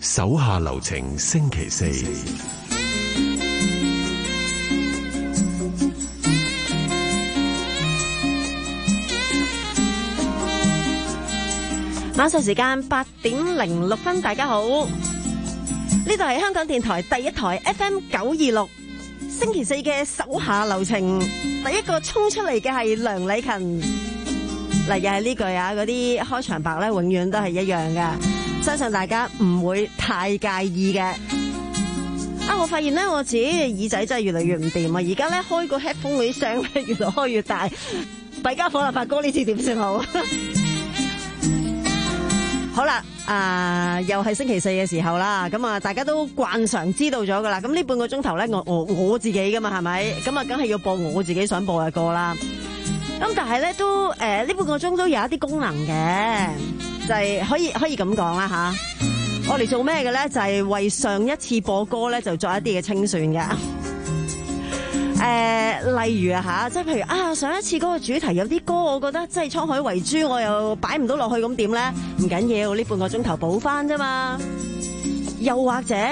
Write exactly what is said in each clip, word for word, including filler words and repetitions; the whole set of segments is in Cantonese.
手下留情星期四。 晚上時間八點零六分，大家好，呢度係香港電台第一台 F M 九二六，星期四嘅手下留情，第一個衝出嚟嘅係梁禮勤。嗱，又係呢句啊，嗰啲開場白咧，永遠都係一樣嘅，相信大家唔會太介意嘅。啊，我發現咧，我自己嘅耳仔真係越嚟越唔掂啊！而家咧開個 headphone 嗰啲聲咧，越來開越大，弊家伙啦，發哥呢次點算好？好啦，啊、呃，又係星期四嘅時候啦，咁啊，大家都慣常知道咗噶啦。咁呢半個鐘頭咧，我我我自己噶嘛，係咪？咁啊，梗係要播我自己想播嘅歌啦。咁但係咧，都誒呢、呃、半個鐘都有一啲功能嘅，就係、是、可以可以咁講啦吓。我哋做咩嘅咧？就係、是、為上一次播歌咧，就作一啲嘅清算嘅。誒、呃，例如啊吓，即係譬如啊，上一次嗰個主題有啲歌，我覺得即係滄海遺珠，我又擺唔到落去，咁點咧？唔緊要，呢半個鐘頭補翻啫嘛。又或者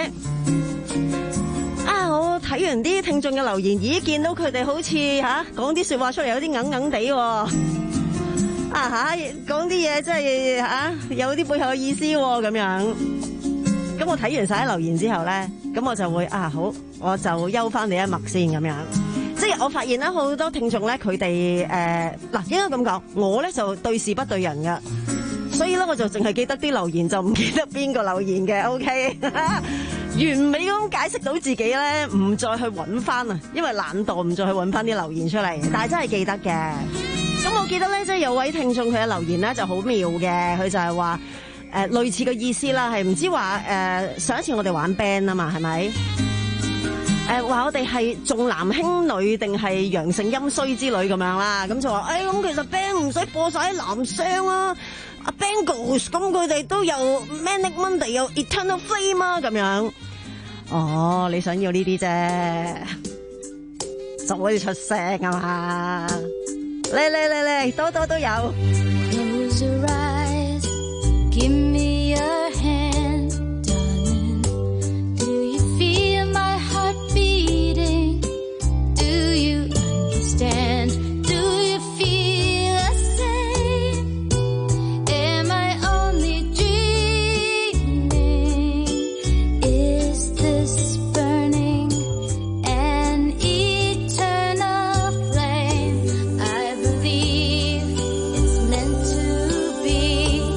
啊，我睇完啲聽眾嘅留言，咦，見到佢哋好似吓講啲說話出嚟有啲硬硬地喎。啊吓，講啲嘢真係吓有啲背後嘅意思咁樣。咁我睇完晒啲留言之後咧，咁我就會啊好，我就休翻你一默先咁樣。即係我發現咧，好多聽眾咧，佢哋誒嗱，應該咁講，我咧就對事不對人噶，所以咧我就淨係記得啲留言，就唔記得邊個留言嘅。O K， 完美咁解釋到自己咧，唔再去揾翻啊，因為懶惰唔再去揾翻啲留言出嚟，但係真係記得嘅。咁我記得咧，即係有位聽眾佢嘅留言咧就好妙嘅，佢就係話。誒、呃，類似嘅意思啦，係唔知話誒、呃，上一次我哋玩 band 啊嘛，係咪？誒、呃，話我哋係重男輕女定係陽盛陰衰之類咁樣啦，咁就話誒，咁、哎、其實 band 唔使播晒啲男聲啊，阿 Bangles 咁佢哋都有 Manic Monday 有 Eternal Flame 啊，咁樣。哦，你想要呢啲啫，就可以出聲啊嘛，嚟嚟嚟嚟，多多都有。Give me your hand, darling. Do you feel my heart beating? Do you understand? Do you feel the same? Am I only dreaming? Is this burning an eternal flame? I believe it's meant to be.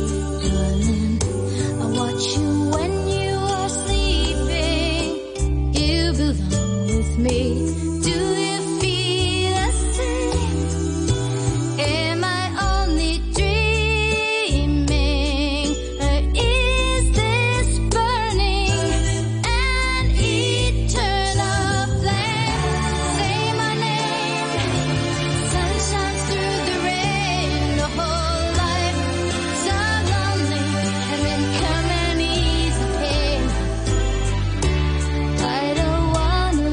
Me. Do you feel the same? Am I only dreaming? Or is this burning an eternal flame? Say my name. Sun shines through the rain. The whole life so lonely, and then come and ease the pain. I don't wanna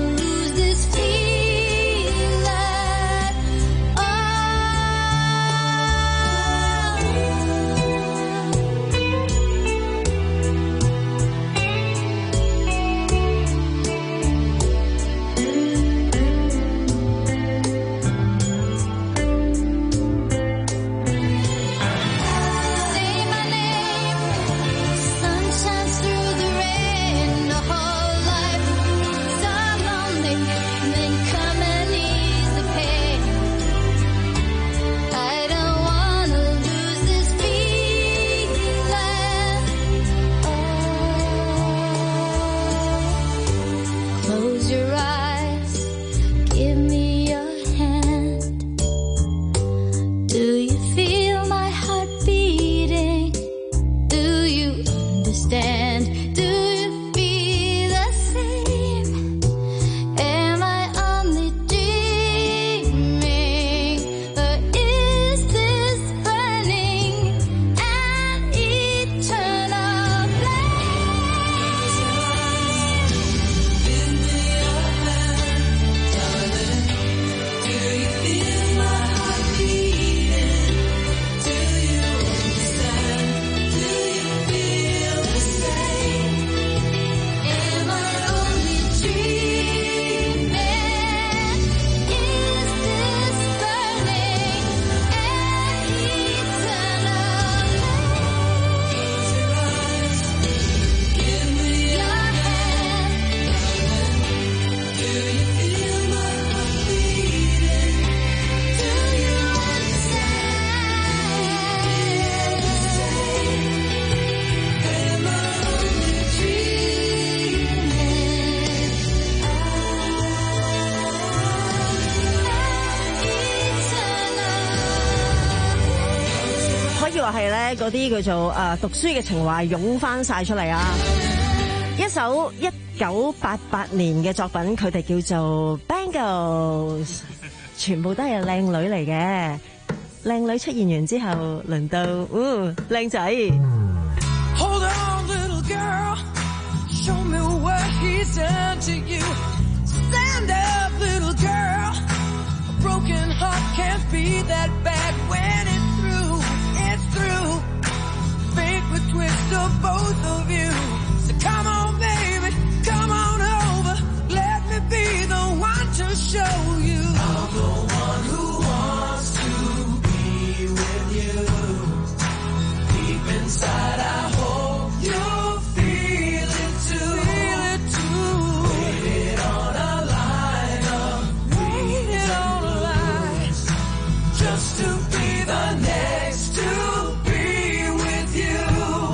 係咧嗰啲叫做誒讀書嘅情懷湧翻晒出嚟啊！一首一九八八年嘅作品，佢哋叫做 Bangles， 全部都係靚女嚟嘅。靚女出現完之後，輪到嗯靚仔。 Hold on, little girl, show me what he's done to you. Stand up, little girl, a broken heart can't be that bad when it's through, it's through. Fate would twist of both of you. So come on, baby, come on over. Let me be the one to show you. I'm the one who wants to be with you. Deep inside, I hope you'll feel it too. Feel it too. Waited on a line up, waited on a line, just to be the next to be with you.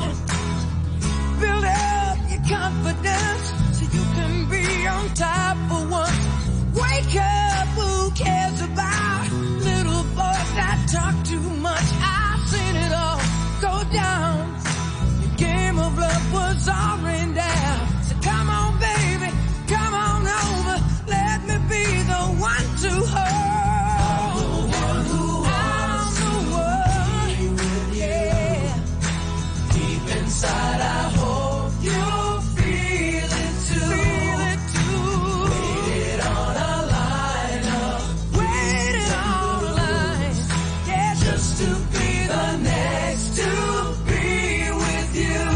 Build up your confidence so you can be on top for once. Wake up, who cares about little boys that talk too much? I've seen it all go down. Your game of love was all rained down. So come on, baby, come on over. Let me be the one to hold. I'm the one who wants to be with you. Yeah. Deep inside, I hope you'll feel it too. Feel it too. Waited on a line up, waited on a line, yeah, just to be the next to be with you.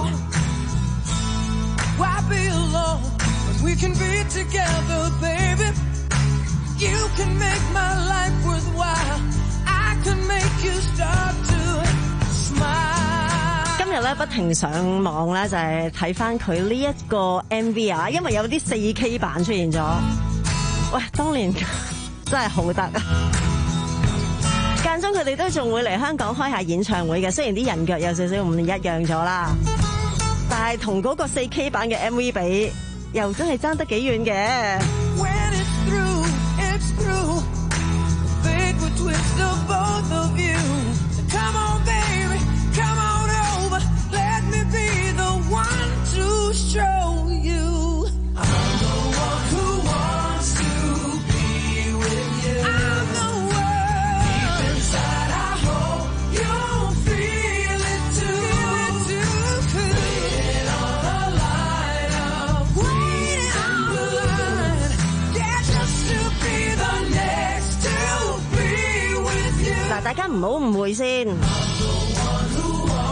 Why be alone when we can be together, baby? You can make my life worthwhile. I can make you start to smile. 今日咧不停上網咧，就係睇翻佢呢一個 M V 啊，因為有啲四 K 版出現咗。喂，當年真係好得啊！間中佢哋都仲會嚟香港開下演唱會嘅，雖然啲人腳有少少唔一樣咗啦，但係同嗰個四 K 版嘅 M V 比，又真係爭得幾遠嘅。 When it's through, it's through. Fate would twist of both of you. So come on, baby, come on over. Let me be the one to show you. I'm the one who wants to be with you. I'm the one. Deep inside, I hope you'll feel it too. Feel it too. Waiting on a line up, waiting on a line, yeah, just to be the next to be with you. 嗱，大家唔好誤會先， I'm the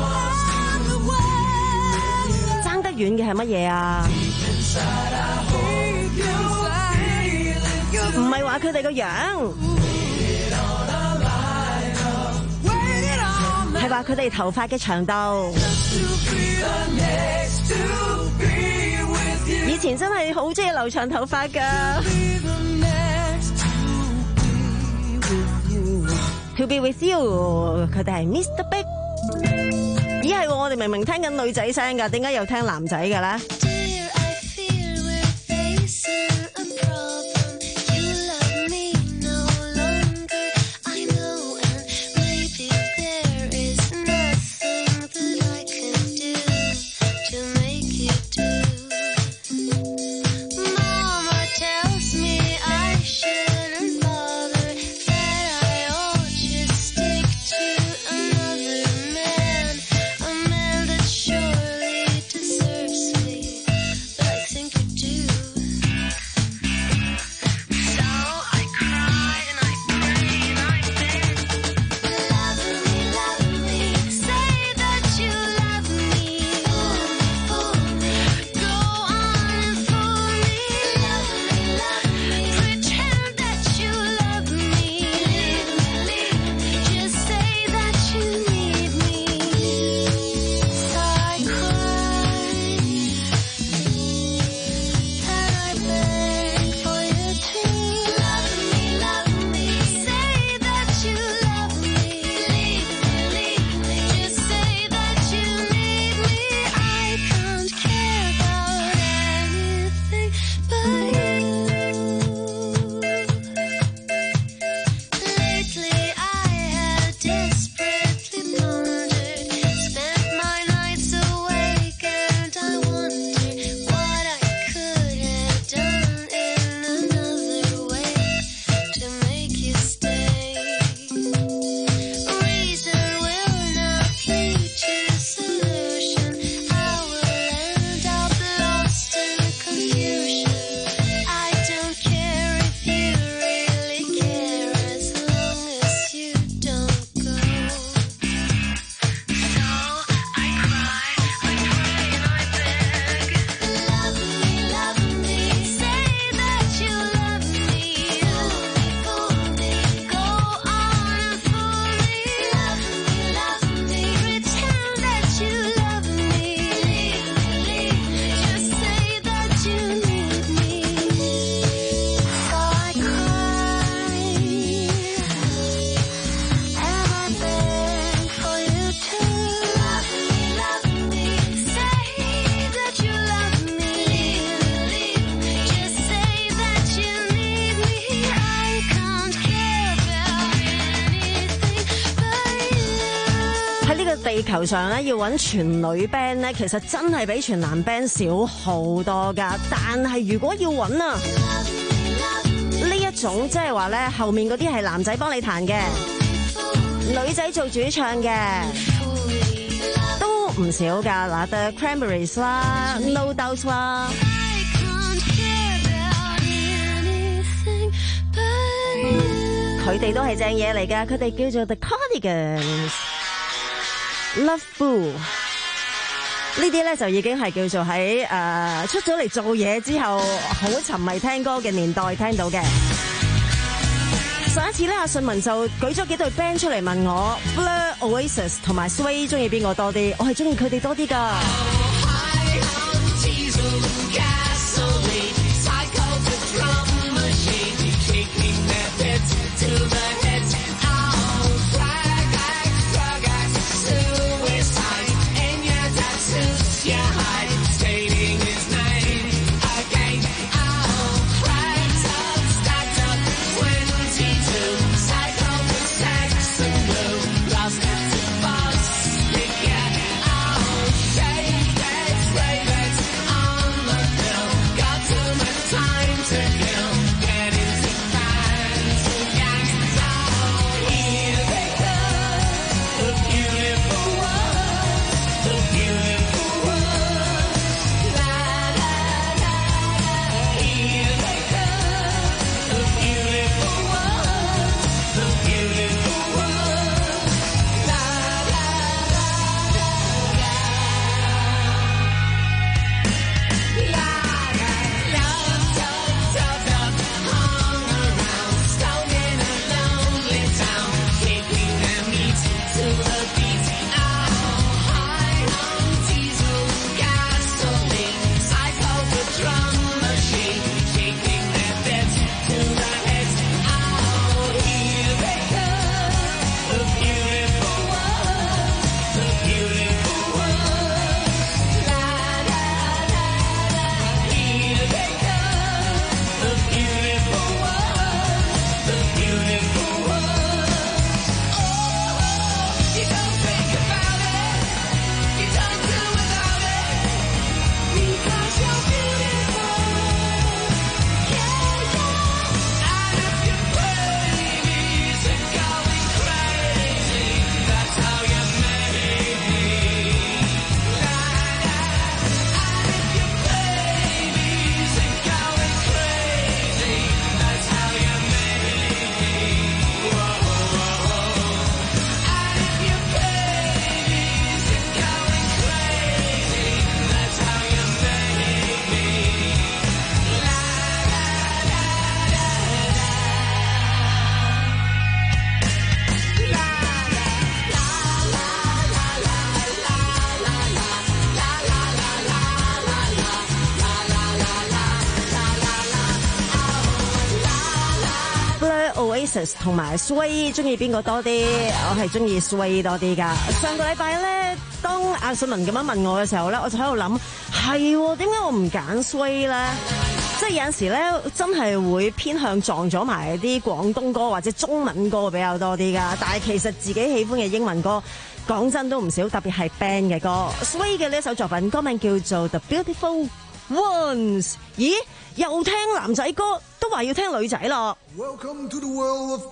one. 爭得遠嘅係乜嘢啊？ Inside, I hope you'll feel it 唔 too. 係話佢哋個樣， Waited on a line up, waited on 係話佢哋頭髮嘅長度。 to be the next to be with you. 以前真係好中意留長頭髮㗎。 Be the next to be with you. To be with you， 佢哋係 Mister Big。咦係喎，我哋明明聽緊女仔聲㗎，點解又聽男仔嘅咧？ Dear, I fear we're facing a problem. You love me no longer, I know, and maybe there is nothing that I can do to make you do. Mama tells me I shouldn't bother, that I ought to stick to another man, a man that surely deserves me, but I think you do. 球上咧要揾全女 band 咧，其實真係比全男 band 少好多噶。但係如果要揾啊呢一種，即係話咧後面嗰啲係男仔幫你彈嘅，女仔做主唱嘅，都唔少噶。嗱 ，The Cranberries 啦 ，No Doubt 啦。佢哋都係正嘢嚟㗎，佢哋叫做 The Cardigans、Love Fool 呢啲咧就已經係叫做喺誒、呃、出咗嚟做嘢之後好沉迷聽歌嘅年代聽到嘅。上一次咧阿信文就舉咗幾隊 band 出嚟問我 Blur、Oasis 同埋 Sway 中意邊個多啲，我係中意佢哋多啲㗎。Oasis 同埋 Sway 中意邊個多啲？我係中意 Sway 多啲噶。上個禮拜咧，當阿信文咁樣問我嘅時候咧，我就喺度諗，係點解我唔揀 Sway 咧？即係有陣時咧，真係會偏向撞咗埋啲廣東歌或者中文歌比較多啲噶。但係其實自己喜歡嘅英文歌，講真都唔少，特別係 band 嘅歌。Sway 嘅呢一首作品，歌名叫做 The Beautiful Ones。咦，又聽男仔歌，都話要聽女仔咯。 Welcome to the world of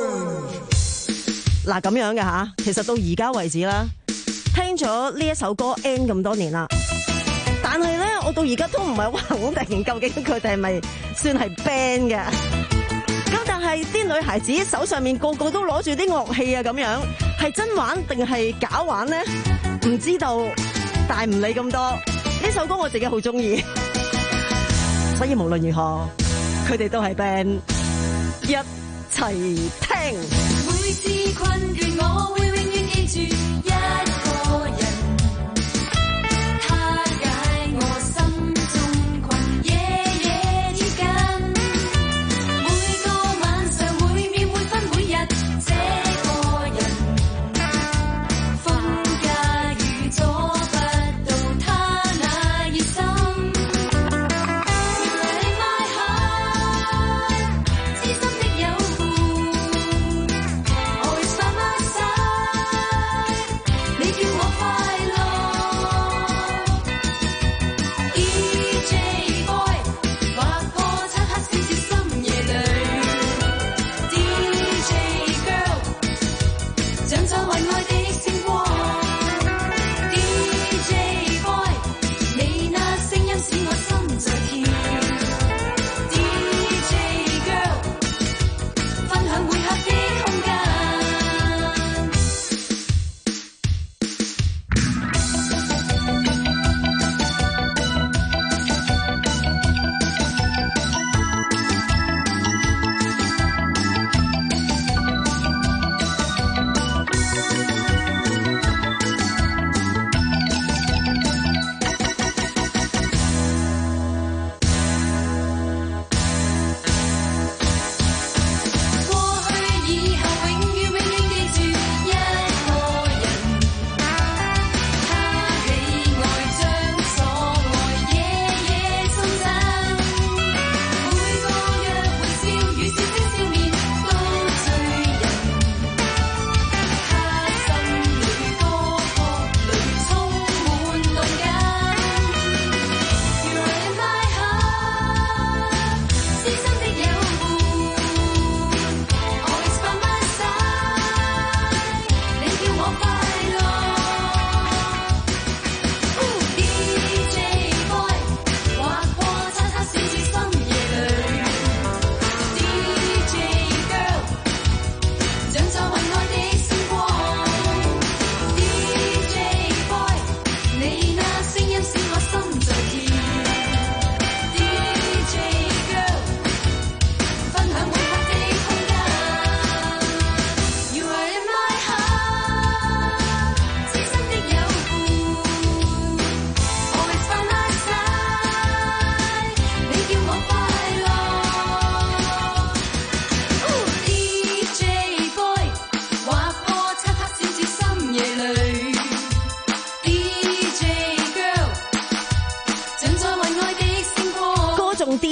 orange。 嗱咁樣嘅吓，其實到而家為止啦，聽咗呢一首歌 N 咁多年啦，但係咧，我到而家都唔係好肯定究竟佢哋係咪算係 band 嘅。咁但係啲女孩子手上面個個都攞住啲樂器啊，咁樣係真玩定係假玩呢？唔知道，但係唔理咁多。呢首歌我自己好中意，所以無論如何，佢哋都係 band， 一齊聽。 每次困倦，我會永遠記住一個人，他解我心中困，夜夜貼近。每個晚上，每秒每分每日，這個人風假雨阻不到他那熱心。Let my heart，知心的有伴，always by my side。你叫我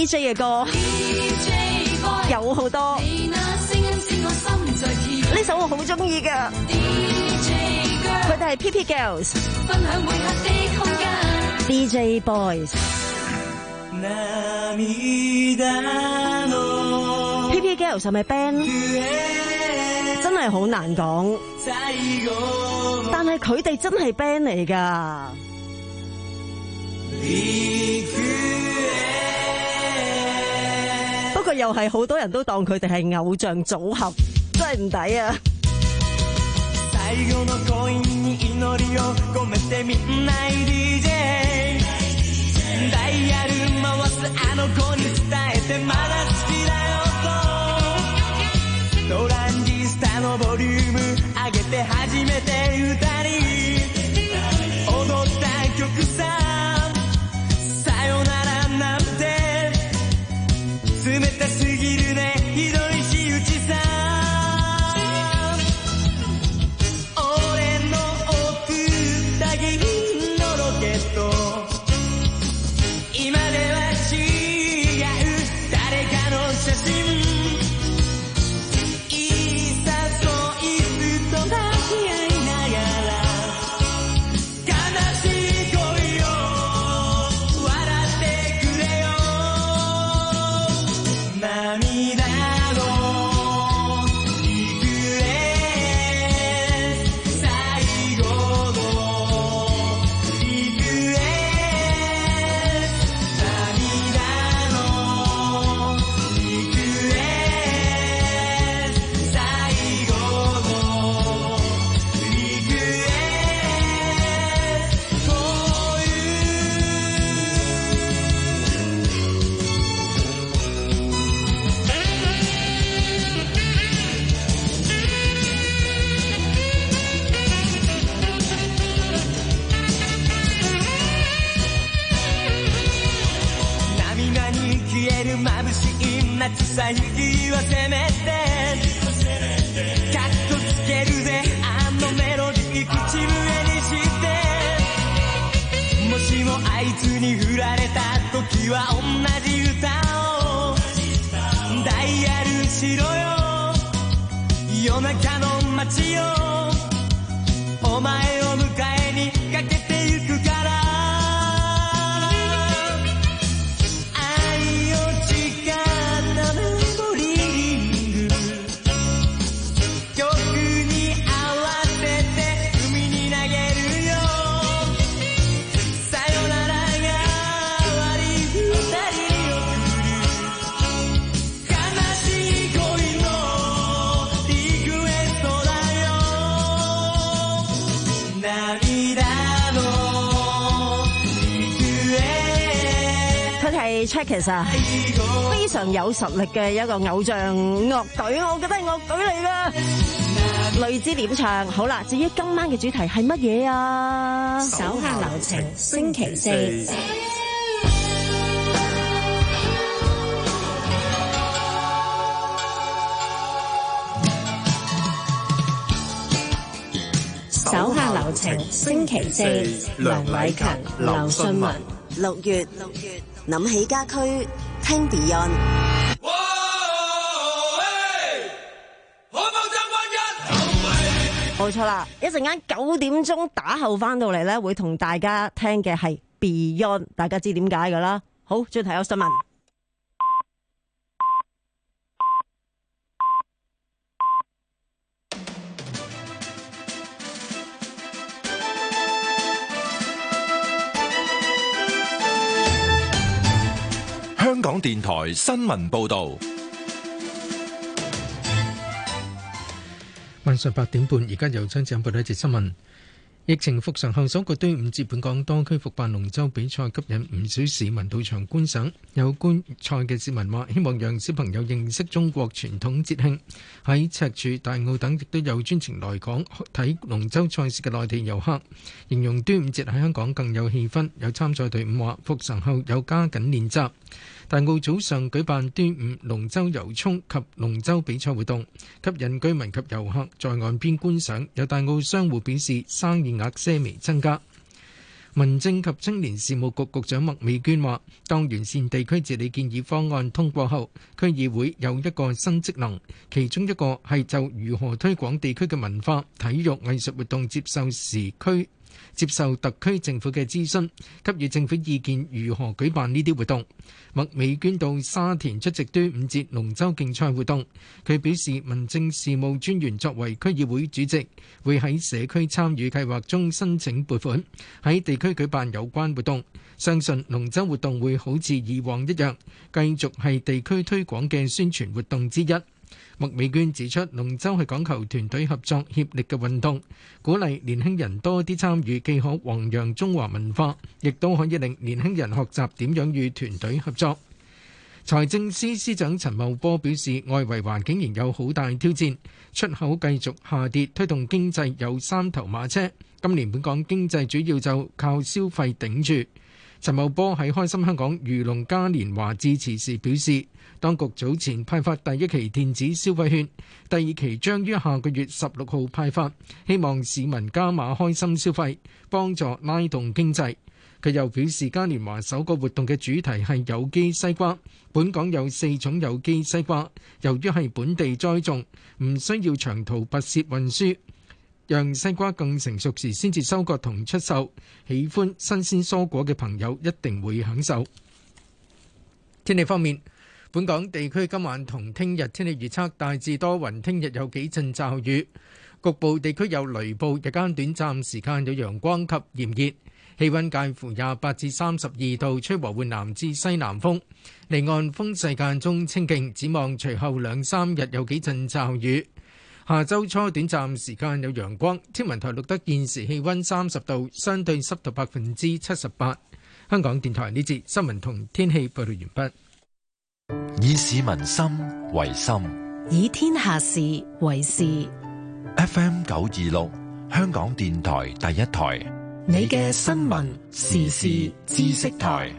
J 嘅歌，有好多。呢首我好中意噶，佢哋係 P P Girls， D J Boys。P P Girls 係咪 band？ 真係好難講，但係佢哋真係 band 嚟噶。不過又係好多人都當佢哋係偶像組合，真係唔抵啊！トランジスタのボリューム上げて初めて二人踊った曲ささよならなんて冷たすぎるねひどい仕打ちさ俺の送った銀のロケット今では違う誰かの写真さ指はせめてカッコつけるぜあのメロディー口笛にしてもしもあいつに振られた時は同じ歌をダイヤルしろよ夜中の街よお前を迎えにかけてゆくからCheckers 啊，非常有實力嘅一個偶像樂隊，我覺得係樂隊嚟噶。雷之點唱好啦，至於今晚嘅主題係乜嘢啊？ 手下留情，星期四。手下留情，星期四。梁偉勤、劉信文。 六月，六月諗起家駒，聽 Beyond。冇錯啦，一陣間九點鐘打後翻到嚟咧，會同大家聽嘅係 Beyond， 大家知點解噶啦。好，再睇下新聞。 香港電台新聞報道， 晚上八點半，而家由張子欣報道一節新聞。疫情復常後首個端午節，本港多區復辦龍舟比賽，吸引唔少市民到場觀賞。有觀賽嘅市民話，希望讓小朋友認識中國傳統節慶。喺赤柱、大澳等亦都有專程來港睇龍舟賽事嘅內地遊客，形容端午節喺香港更有氣氛。有參賽隊伍話，復常後有加緊練習。大澳早上舉辦端午龍舟遊涌及龍舟比賽活動，吸引居民及遊客在岸邊觀賞。有大澳商戶表示生意額些微增加。 民政及青年事務局局長麥美娟話，當完善地區治理建議方案通過後，區議會有一個新職能，其中一個係就如何推廣地區嘅文化、體育、藝術活動接受時區接受特區政府嘅諮詢，給予政府意見如何舉辦呢啲活動。麥美娟到沙田出席端午節龍舟競賽活動，佢表示民政事務專員作為區議會主席，會喺社區參與計劃中申請撥款，喺地區舉辦有關活動。相信龍舟活動會好似以往一樣，繼續係地區推廣嘅宣傳活動之一。麥美娟指出，龍舟係講求團隊合作協力嘅運動，鼓勵年輕人多啲參與，既可弘揚中華文化，亦都可以令年輕人學習點樣與團隊合作。財政司司長陳茂波表示，外圍環境仍有好大挑戰，出口繼續下跌，推動經濟有三頭馬車。今年本港經濟主要就靠消費頂住。陳茂波喺開心香港漁農嘉年華致辭時表示，當局早前派發第一期電子消費券，第二期將於下個月十六號派發，希望市民加碼開心消費，幫助拉動經濟。佢又表示，嘉年華首個活動嘅主題係有機西瓜，本港有四種有機西瓜，由於係本地栽種，唔需要長途跋涉運輸，讓西瓜更成熟時先至收割同出售。喜歡新鮮蔬果嘅朋友一定會享受。天氣方面，本港地區今晚同聽日天氣預測大致多雲，聽日有幾陣驟雨，局部地區有雷暴，日間短暫時間有陽光及炎熱，氣溫介乎廿八至三十二度，吹和緩南至西南風，離岸風勢間中清勁。展望隨後兩三日有幾陣驟雨，下周初短暫時間有陽光。天文台錄得現時氣溫三十度，相對濕度百分之七十八。香港電台呢節新聞同天氣報道完畢。 以市民心為心， 以天下事為事。 F M 九二六，香港電台第一台， 你嘅新聞時事知識台。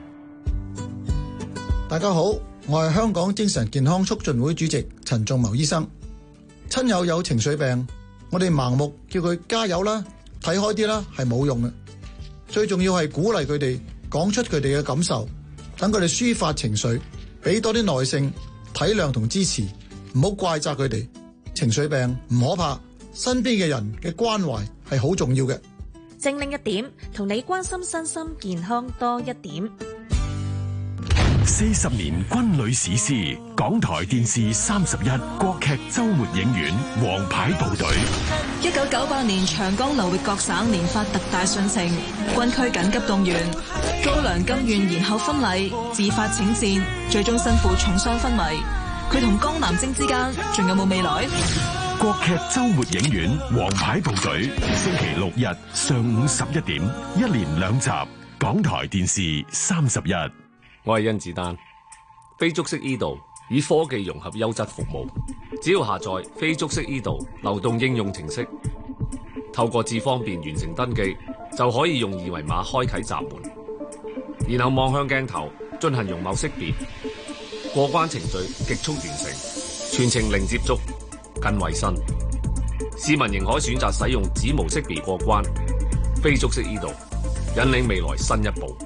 大家好，我係香港精神健康促進會主席陳仲謀醫生。親友有情緒病，我哋盲目叫佢加油啦，睇開啲啦，係冇用嘅。最重要係鼓勵佢哋講出佢哋嘅感受，等佢哋抒發情緒，俾多啲耐性、體諒同支持，唔好怪責佢哋。情緒病唔可怕，身邊嘅人嘅關懷係好重要嘅。 精靈一點，同你關心身心健康多一點。 四十年軍旅史詩，港台電視三十一國劇週末影院王牌部隊。 一九九八年長江流域各省連發特大訊情，軍區緊急動員，高粱甘願延後婚禮，自發請戰，最終身負重傷昏迷。佢同江南征之間仲有冇未來？ 國劇週末影院王牌部隊，星期六日上午十一點，一連兩集，港台電視三十一。 我係甄子丹，非觸式 e 道與科技融合優質服務，只要下載非觸式 e 道流動應用程式，透過智方便完成登記，就可以用二維碼開啟閘門，然後望向鏡頭進行容貌識別，過關程序極速完成，全程零接觸，更衛生。市民仍可選擇使用指模識別過關，非觸式 e 道引領未來新一步。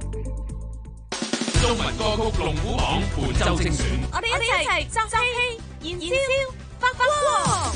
中文歌曲龍虎榜本周精選， 我哋一齊集氣燃燒發光。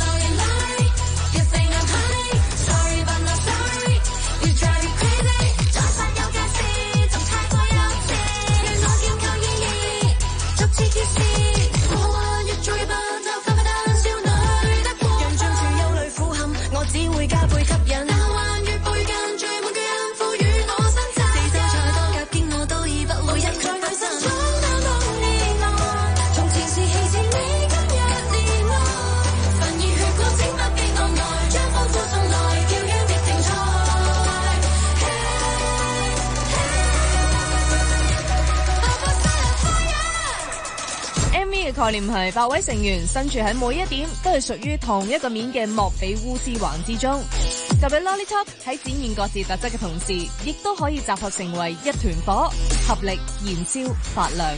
概念係八位成員身處喺每一點都係屬於同一個面嘅莫比烏斯環之中，特別 Lollytop 喺展現各自特質嘅同時，亦都可以集合成為一團火，合力燃燒發亮。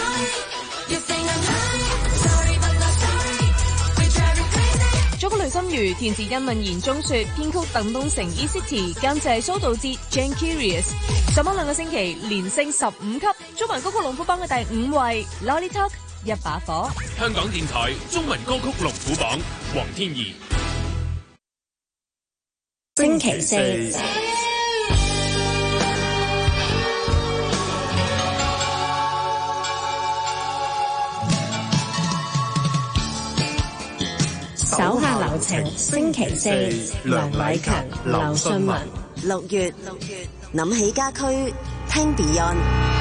逐個雷心如，填詞殷敏賢中雪，編曲鄧東成 E-City， 監製蘇道哲 Jane Curious。上榜兩個星期連升十五級，中文歌曲龍虎榜嘅第五位 Lolly Talk 一把火。 香港電台中文歌曲龍虎榜，黃天怡。 星期四。手下留情，星期四，梁偉強、劉信文。 六月，諗起家駒，聽 Beyond。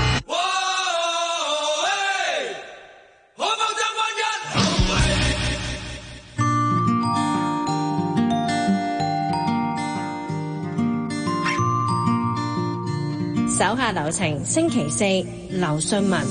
手下留情，星期四，劉信文。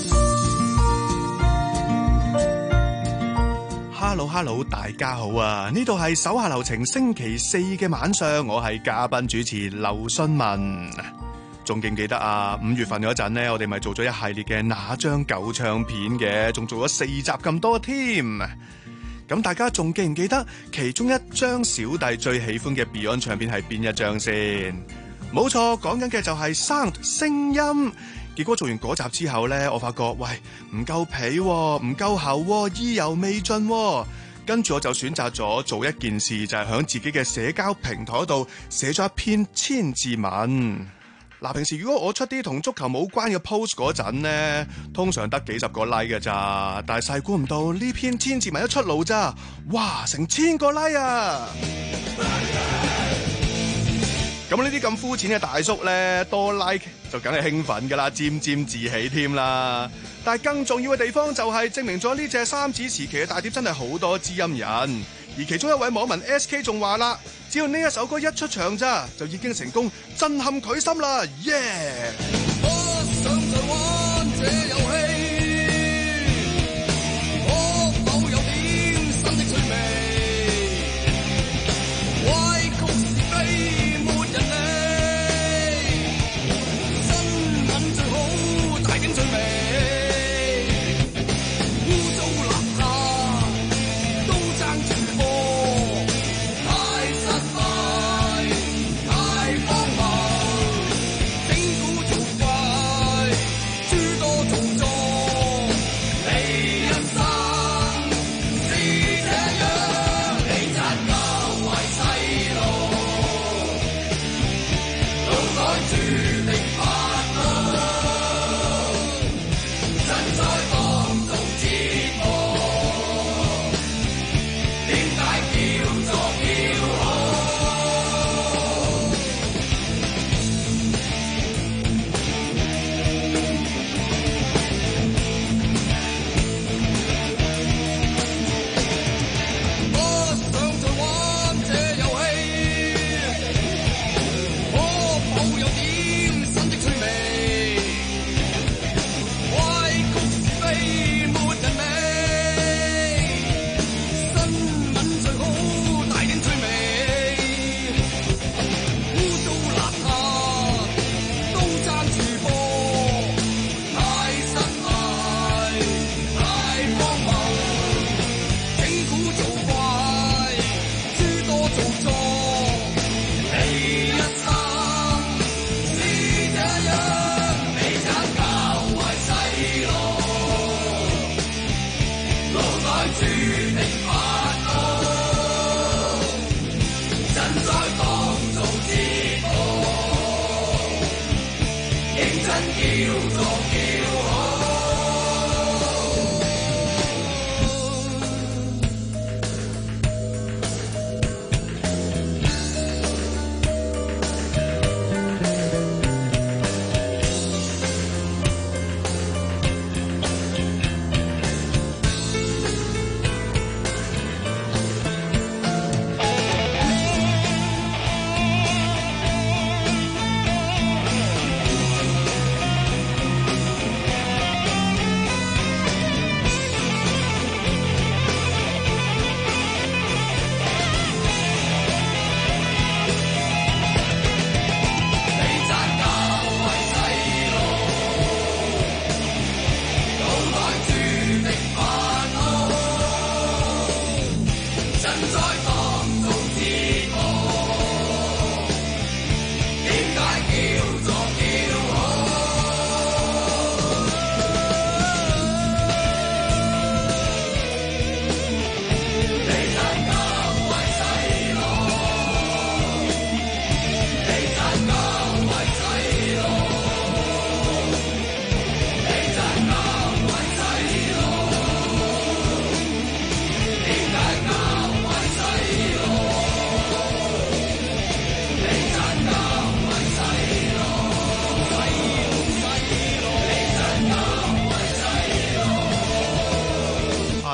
Hello Hello， 大家好啊！呢度係手下留情星期四嘅晚上，我係嘉賓主持劉信文。仲記唔記得啊？五月份嗰陣呢，我哋咪做咗一系列嘅那張舊唱片嘅，仲做咗四集咁多添。咁大家仲記唔記得其中一張小弟最喜歡嘅 Beyond 唱片係邊一張先？冇錯，講緊嘅就係 Sound 聲音。結果做完嗰集之後呢，我發覺喂，唔夠皮，唔夠厚，意猶未盡。跟住我就選擇咗做一件事，就係響自己嘅社交平台度寫咗一篇千字文。嗱，平時如果我出啲同足球冇關嘅 post 嗰陣呢，通常得幾十個 like 㗎咋，但係細估唔到呢篇千字文一出爐咋，哇，成千個 like 啊！咁呢啲咁膚淺嘅大叔咧，多 like 就梗係興奮噶啦，沾沾自喜添啦。但係更重要嘅地方就係證明咗呢隻三子時期嘅大碟真係好多知音人。而其中一位網民 S K 仲話啦，只要呢一首歌一出場咋，就已經成功震撼佢心啦，耶、yeah!！我想再玩這遊戲，可否有點新的趣味？歪曲是非。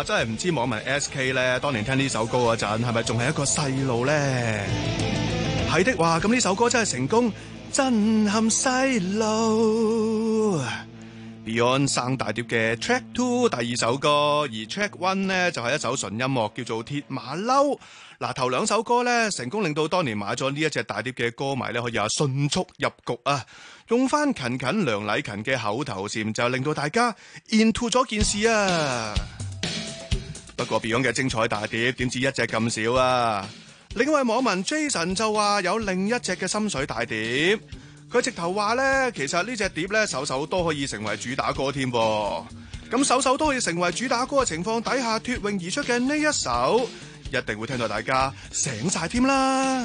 哇！真係唔知網民 S K 咧，當年聽呢首歌嗰陣，係咪仲係一個細路咧？係的話，咁呢首歌真係成功震撼細路。Beyond 生大碟嘅 Track Two 第二首歌，而 Track One 呢就係、是、一首純音樂，叫做鐵馬騮。嗱，頭兩首歌咧成功令到當年買咗呢一隻大碟嘅歌迷咧可以啊迅速入局啊！用翻勤勤梁禮勤嘅口頭禪就令到大家 into 咗件事啊！不過 Beyond 嘅精彩大碟點知一隻咁少啊？另一位網民 Jason 就話有另一隻嘅心水大碟，佢直頭話咧其實呢隻碟咧首首都可以成為主打歌添噃。咁首首都可以成為主打歌嘅情況底下脫穎而出嘅呢一首，一定會聽到大家醒晒添啦！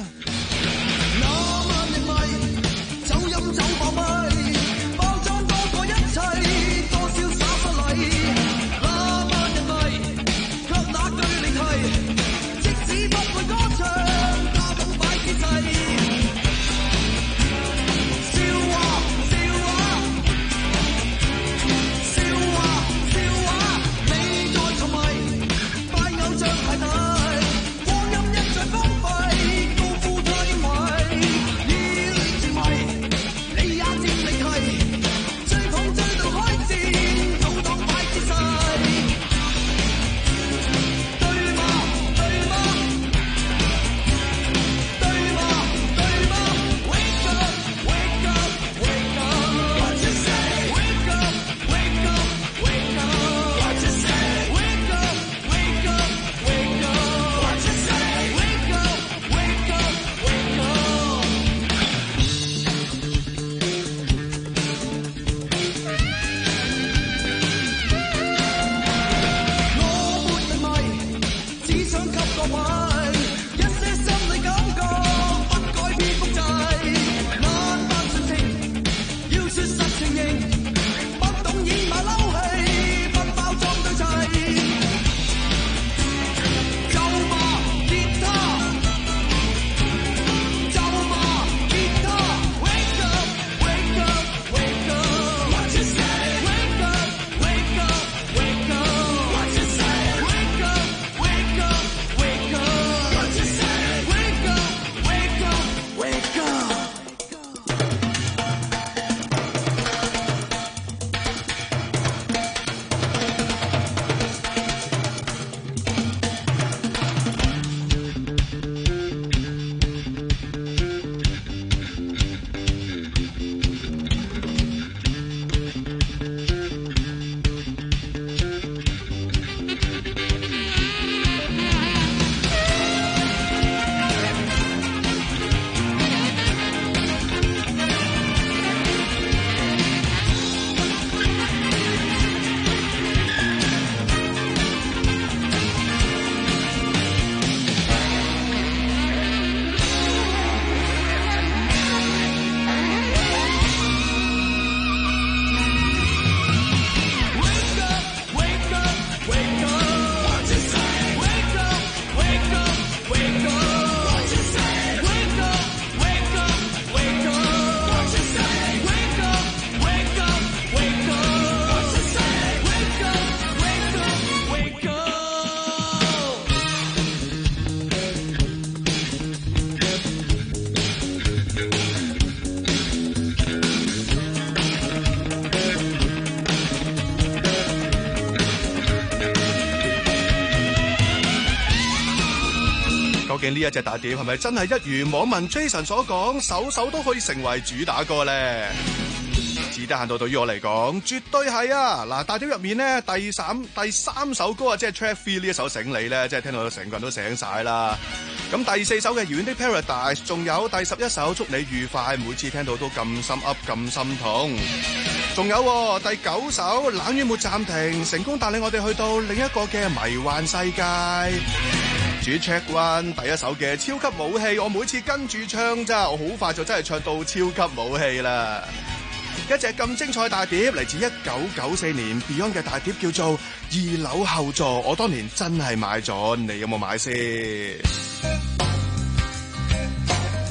究竟呢一隻大碟係咪真係一如網民 Jason 所講，首首都可以成為主打歌咧？只得限度對於我嚟講，絕對係啊！嗱，大碟入面咧，第三第三首歌啊，即係 Track Three 呢一首醒你咧，即係聽到成個人都醒晒啦。咁第四首嘅遙遠的 Paradise， 仲有第十一首祝你愉快，每次聽到都咁心噏咁心痛。仲有、啊、第九首冷雨沒暫停，成功帶領我哋去到另一個嘅迷幻世界。主 Track One 第一首嘅超級武器，我每次跟住唱咋，我好快就真係唱到超級武器啦！一隻咁精彩大碟嚟自一九九四年 Beyond 嘅大碟，叫做《二樓後座》，我當年真係買咗，你有冇買先？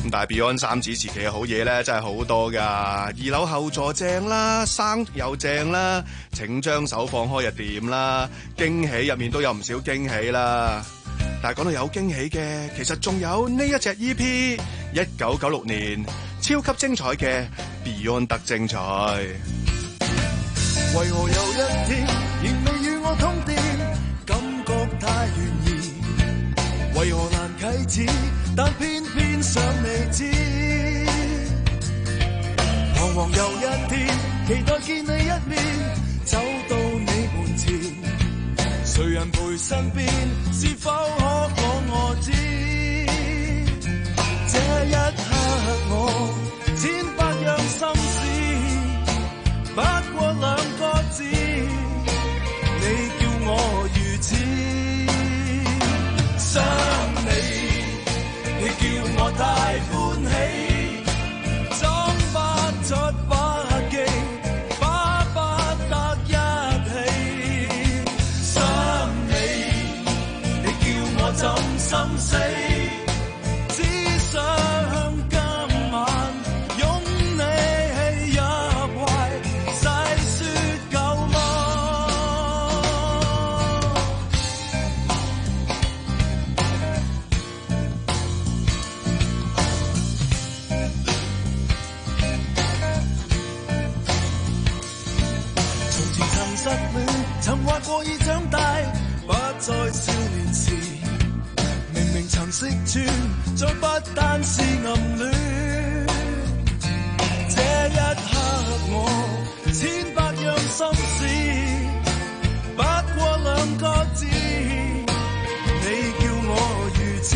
但係 Beyond 三子時期嘅好嘢咧，真係好多噶。二樓後座正啦，生又正啦，請將手放開又掂啦，驚喜入面都有唔少驚喜啦。但係講到有驚喜嘅，其實仲有呢一隻 E P， 一九九六年超級精彩嘅 Beyond 特精彩。 為何有一天仍未與我通電，感覺太懸疑，為何難啟齒，但偏偏想你知。彷徨又一天，期待見你一面，走到你門前，誰人陪身邊，是否可講我知？這一刻我千百樣心事，不過兩個字，你叫我如此想你，你叫我太歡喜，裝不出不羈，巴不得一起想你，你叫我怎心死，只想今晚擁你入懷，細說舊夢。從前曾失戀，曾話過已長大，不再少年時，明明曾識穿，再不單是暗戀。這一刻我千百樣心事，不過兩個字，你叫我如此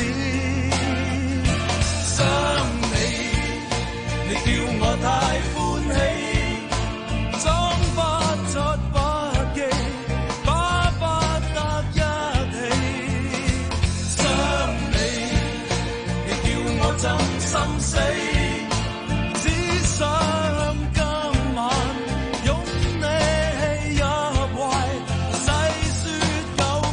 想你，你叫我太歡喜，裝不出不羈，巴不得一起想你，你叫我怎心死，只想今晚擁你入懷，細說舊夢。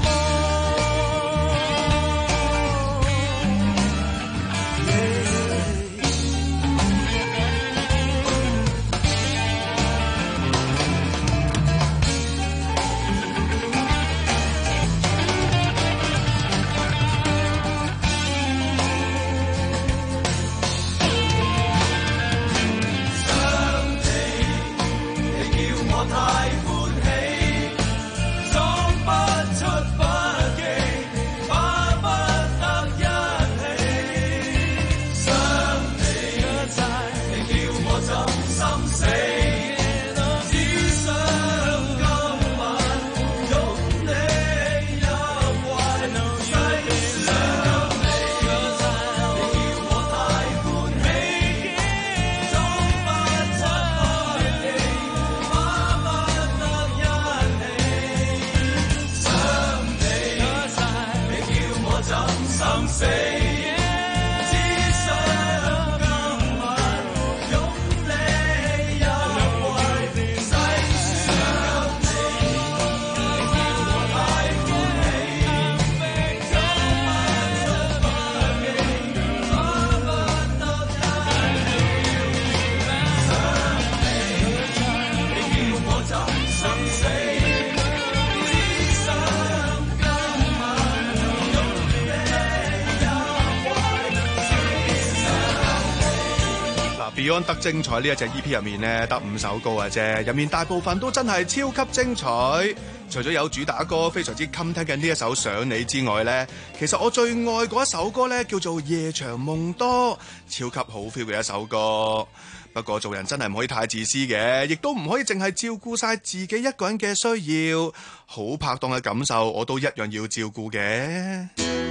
Beyond 得精彩呢一隻 E P 入面咧，得五首歌嘅啫，入面大部分都真係超級精彩。除咗有主打歌非常之襟聽嘅呢一首《想你》之外咧，其實我最愛嗰一首歌咧叫做《夜長夢多》，超級好 feel 嘅一首歌。不過做人真係唔可以太自私嘅，亦都唔可以淨係照顧晒自己一個人嘅需要，好拍檔嘅感受我都一樣要照顧嘅。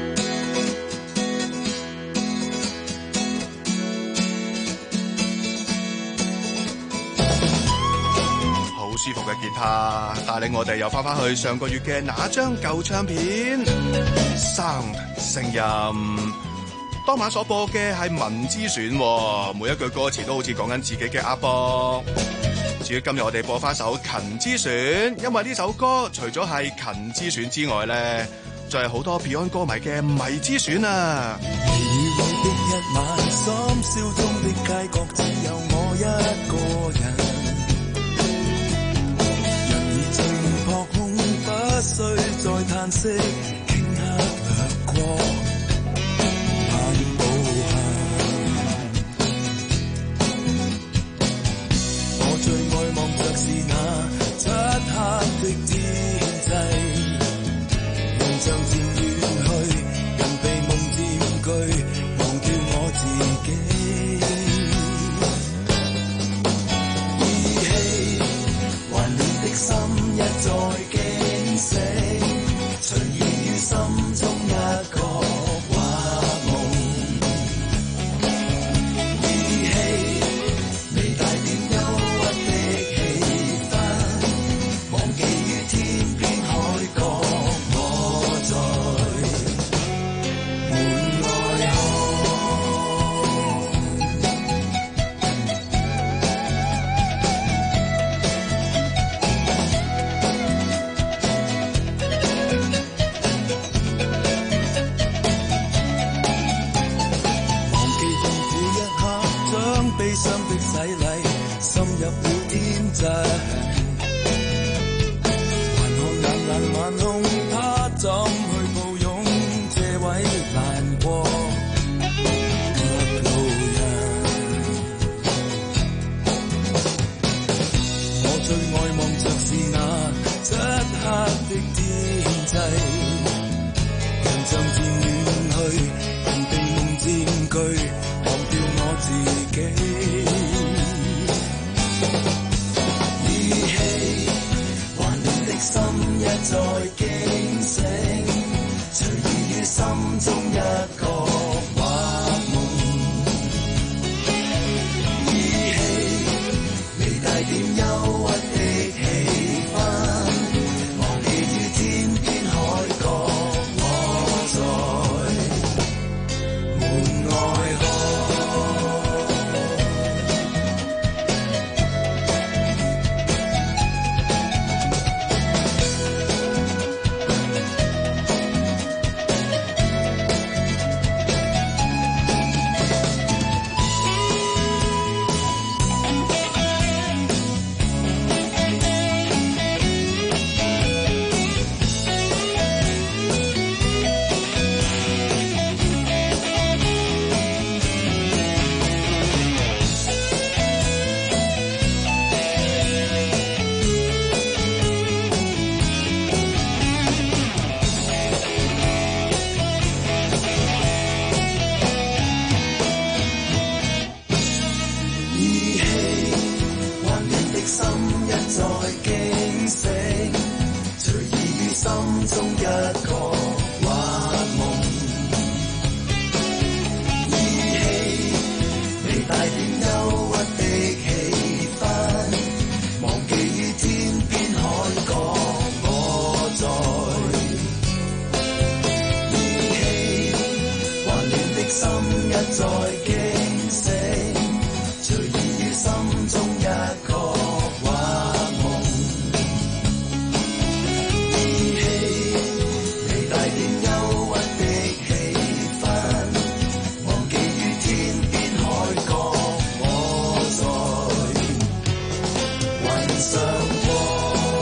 舒服嘅吉他帶領我哋又翻返去上個月嘅那張舊唱片 Sound 聲音。當晚所播嘅係文之選，每一句歌詞都好似講緊自己嘅阿伯。至於今日我哋播翻首勤之選，因為呢首歌除咗係勤之選之外咧，仲係好多 Beyond 歌迷嘅迷之選啊。 以往的一晚，深宵中的街角只有我一個人。人已盡撲空，不需再嘆息，頃刻掠過，漫步行。我最愛望着是那漆黑的天際，夢像漸遠去，人被夢佔據，忘掉我自己。依稀懷念的心一再驚醒，隨意於心中一個畫夢。依稀微帶點憂鬱的氣氛，忘記於天邊海角，我在門外看。忘記痛苦一刻，將悲傷的洗禮滲入了天際。還看眼眼晚空，他怎去抱擁這位難過陌路人？我最愛望着是那漆黑的天際，人像漸遠去，人被夢佔據，忘掉我自己。依稀懷念的心一再驚醒，隨意於心中一個畫夢。依稀微帶點憂鬱的氣氛，忘記於天邊海角，我在門外看。依稀懷念的心一再驚醒，隨意於心中一個畫夢。依稀微帶點憂鬱的氣氛，忘記於天邊海角，我在。依稀懷念的心一再驚醒，隨意於心中一個畫夢。依稀微帶點憂鬱的氣氛，忘記於天邊海角，我在雲上過。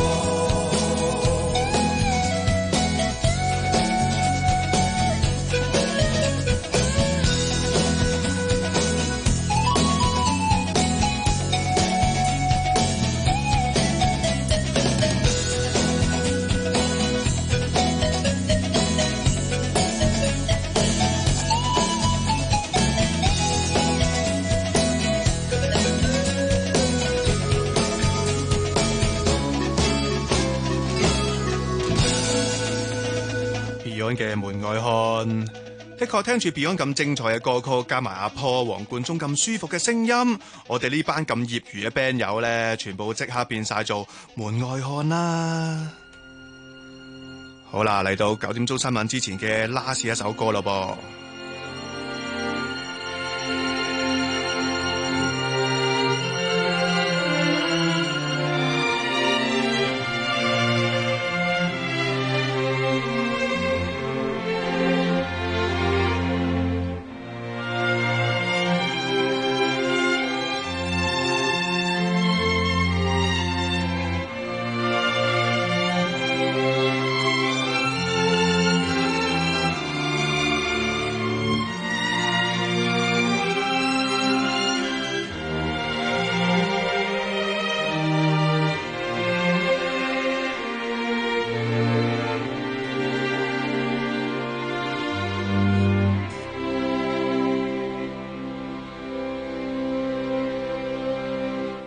Beyond 嘅門外漢，的確聽住 Beyond 咁精彩嘅歌曲，加埋阿 Paul、黃貫中咁舒服嘅聲音，我哋呢班咁業餘嘅 band 友咧，全部即刻變晒做門外漢啦！好啦，嚟到九點鐘新聞之前嘅 last 一首歌咯噃。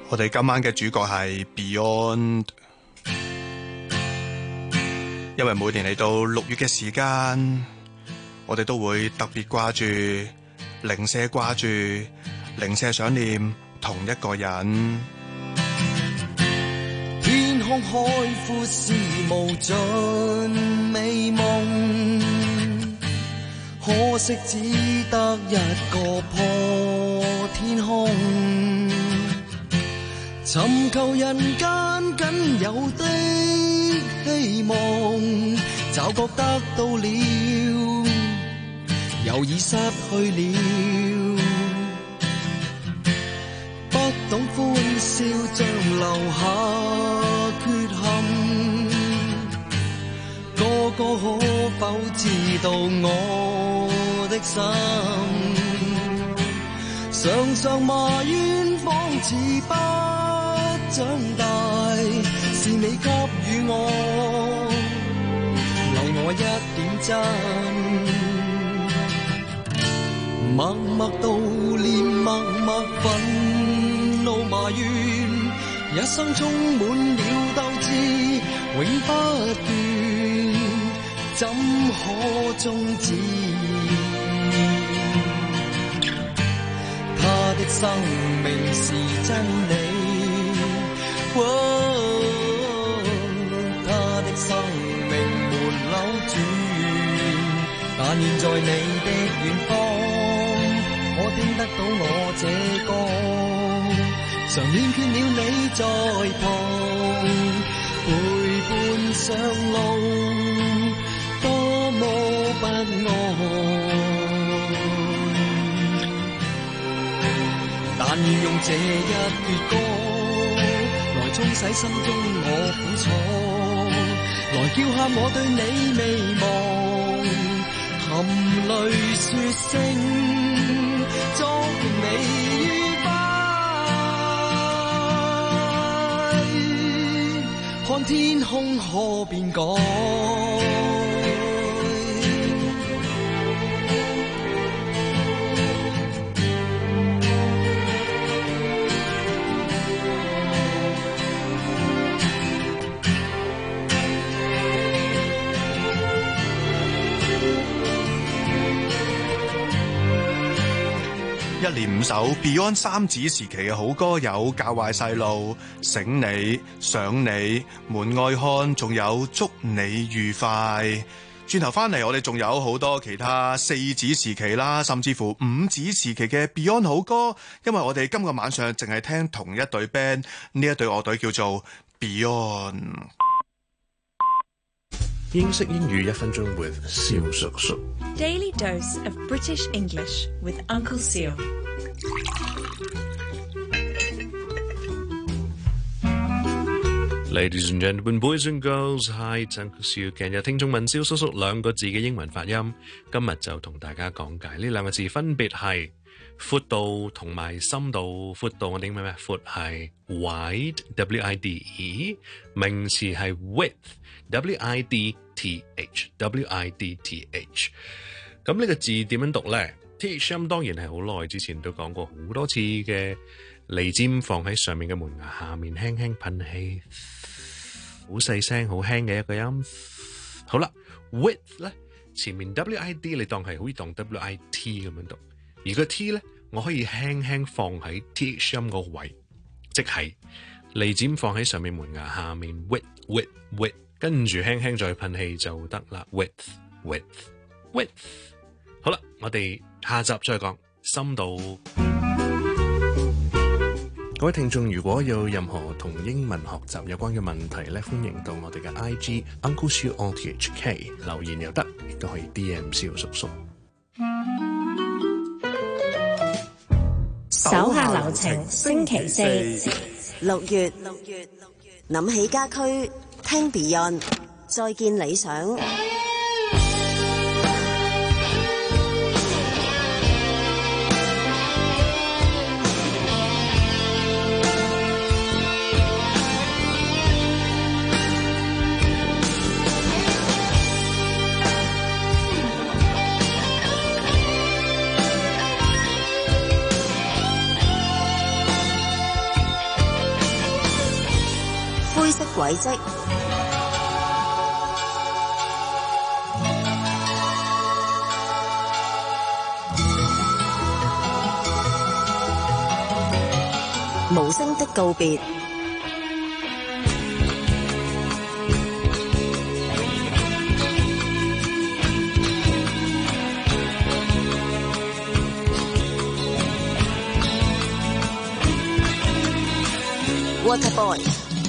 我哋今晚嘅主角係 Beyond， 因為每年嚟到六月嘅時間，我哋都會特別掛住、零舍掛住、零舍想念同一個人。 天空海闊是無盡美夢，可惜只得一個破天空。尋求人間僅有的希望，驟覺得到了，又已失去了。不懂歡笑像留下缺陷，個個可否知道我的心？常常埋怨方似不長大，是你給予我，留我一點真，默默悼念，默默憤怒埋怨，一生充滿了鬥志，永不斷，怎可終止？他的生命是真理。哦、他的生命沒扭轉，但現在你的遠方，可聽得到我這歌，常念倦了你在旁，陪伴上路，多麼不安，但願用這一闕歌沖洗心中我苦楚，來叫喊我對你未忘，含淚說聲祝你愉快，看天空可變改。 一連五首 Beyond 三子時期嘅好歌有教壞細路、醒你、想你、門外漢，仲有祝你愉快。轉頭翻嚟，我哋仲有好多其他四子時期啦，甚至乎五子時期嘅 Beyond 好歌，因為我哋今個晚上淨係聽同一隊 band， 呢一隊樂隊叫做 Beyond。 英式英語一分鐘 with 蕭叔叔。 Daily dose of British English with Uncle Seal. Ladies and gentlemen, boys and girls, hi, it's Uncle Seal。 近日聽眾問蕭叔叔兩個字嘅英文發音，今日就同大家講解呢兩個字分別係闊度同埋深度。闊度我哋咩咩？闊係 wide, W I D E， 名詞係 width。W I D T H W I D T H。 咁呢個字點樣讀呢？ T H 音當然係好耐之前都講過好多次嘅，脷尖放喺上面嘅門牙下面，輕輕噴氣，好細聲好輕嘅一個音。好啦， width 呢，前面 W I D 你當係好似當 W I T 咁樣讀，而個 T 呢，我可以輕輕放喺 T H 音個位，即係脷尖放喺上面門牙下面 width width width，跟住輕輕再噴氣就得啦。 width width width。 好啦，我哋下集再講深度。各位聽眾，如果有任何同英文學習有關嘅問題咧，歡迎到我哋嘅 I G Uncle Siu O T H K 留言又得，亦都可以 D M 蕭叔叔。 手下留情，星期四六月諗起家區，聽 Beyond， 再見理想。 灰色軌跡。無聲的告別。Waterboy。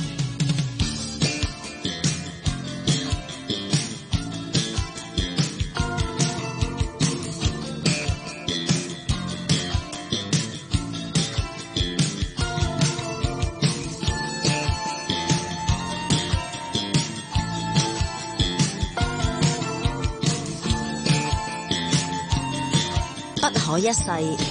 不可一世。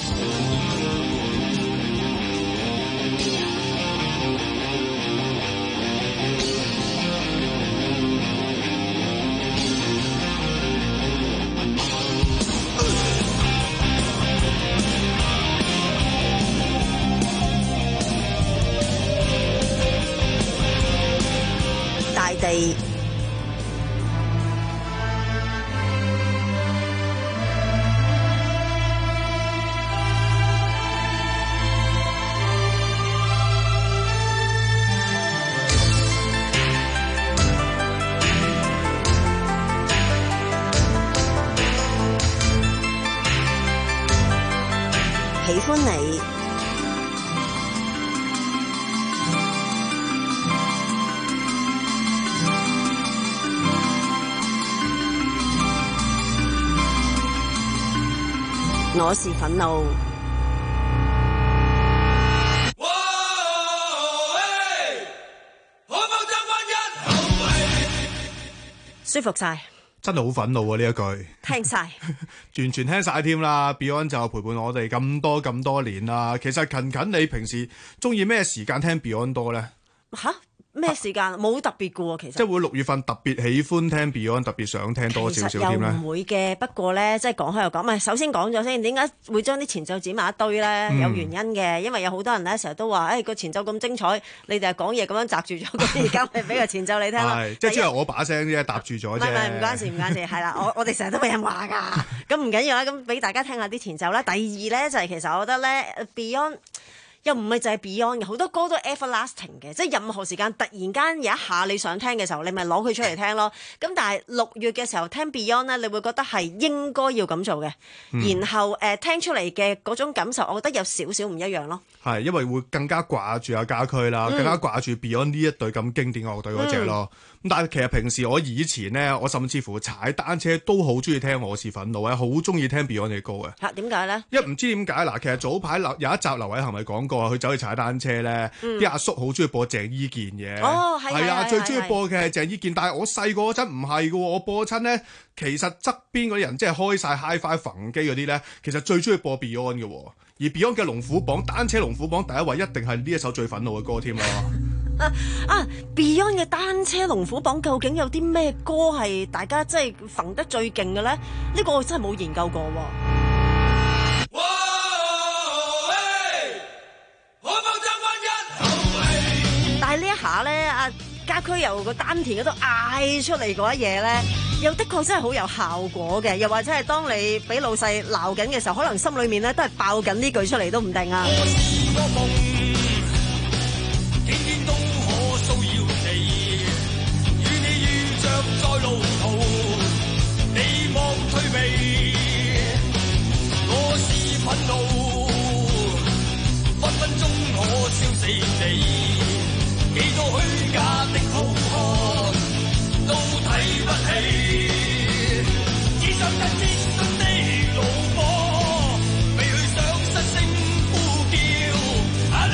大地。喜歡你。我是憤怒。舒服晒。 真係好憤怒啊！呢一句聽晒， 完全聽晒添啦。Beyond 就陪伴我哋咁多咁多年啦。其實近近你平時中意咩時間聽 Beyond 多咧？ 吓？咩時間？冇、啊、特別嘅喎，其實。即係會六月份特別喜歡聽 Beyond， 特別想聽多少少添咧。 又唔會嘅，不過咧，即係講開又講，唔係首先講咗先，點解會將啲前奏剪埋一堆咧？嗯、有原因嘅，因為有好多人咧成日都話，誒、哎、個前奏咁精彩，你哋係講嘢咁樣擲住咗，咁而家咪俾個前奏你聽咯。 即係只係我把聲啫，搭住咗啫。唔係唔關事唔關事，係啦，我我哋成日都俾人話㗎，咁唔緊要啦，咁俾大家聽下啲前奏啦。第二咧就係、是、其實我覺得咧 Beyond。又唔係就係 Beyond 嘅，好多歌都 everlasting 嘅，即係任何時間突然間有一下你想聽嘅時候，你咪攞佢出嚟聽咯。咁但係六月嘅時候聽 Beyond 咧，你會覺得係應該要咁做嘅，嗯、然後誒、呃、聽出嚟嘅嗰種感受，我覺得有少少唔一樣咯。 係因為會更加掛住阿家駒啦，嗯、更加掛住 Beyond 呢一隊咁經典嘅樂隊嗰隻咯。咁、嗯、但係其實平時我以前咧，我甚至乎踩單車都好中意聽我是憤怒啊，好中意聽 Beyond 嘅歌嘅。 嚇點解咧？ 因為唔知點解嗱，其實早排有一集劉偉恒咪講過，佢走去踩單車咧，啲、嗯、阿叔好中意播鄭伊健嘅。 哦，係係啊， 係最中意播嘅係鄭伊健。但係我細個嗰陣唔係嘅喎，我播親咧，其實側邊嗰啲人即係開晒 HiFi 焚機嗰啲咧，其實最中意播 Beyond 嘅喎。而 Beyond 嘅龍虎榜單車龍虎榜第一位一定係呢一首最憤怒嘅歌添咯。 啊啊 Beyond 嘅單車龍虎榜究竟有啲咩歌係大家真係焚得最勁嘅咧？呢、呢個我真係冇研究過喎。但係呢一下咧，阿家駒由個丹田嗰度嗌出嚟嗰一嘢咧，又的確真係好有效果嘅。又或者係當你俾老細鬧緊嘅時候，可能心裏面咧都係爆緊呢句出嚟都唔定啊。 幾多虛假的好看都睇不起，只想跟天津的老婆，未去想失聲呼叫。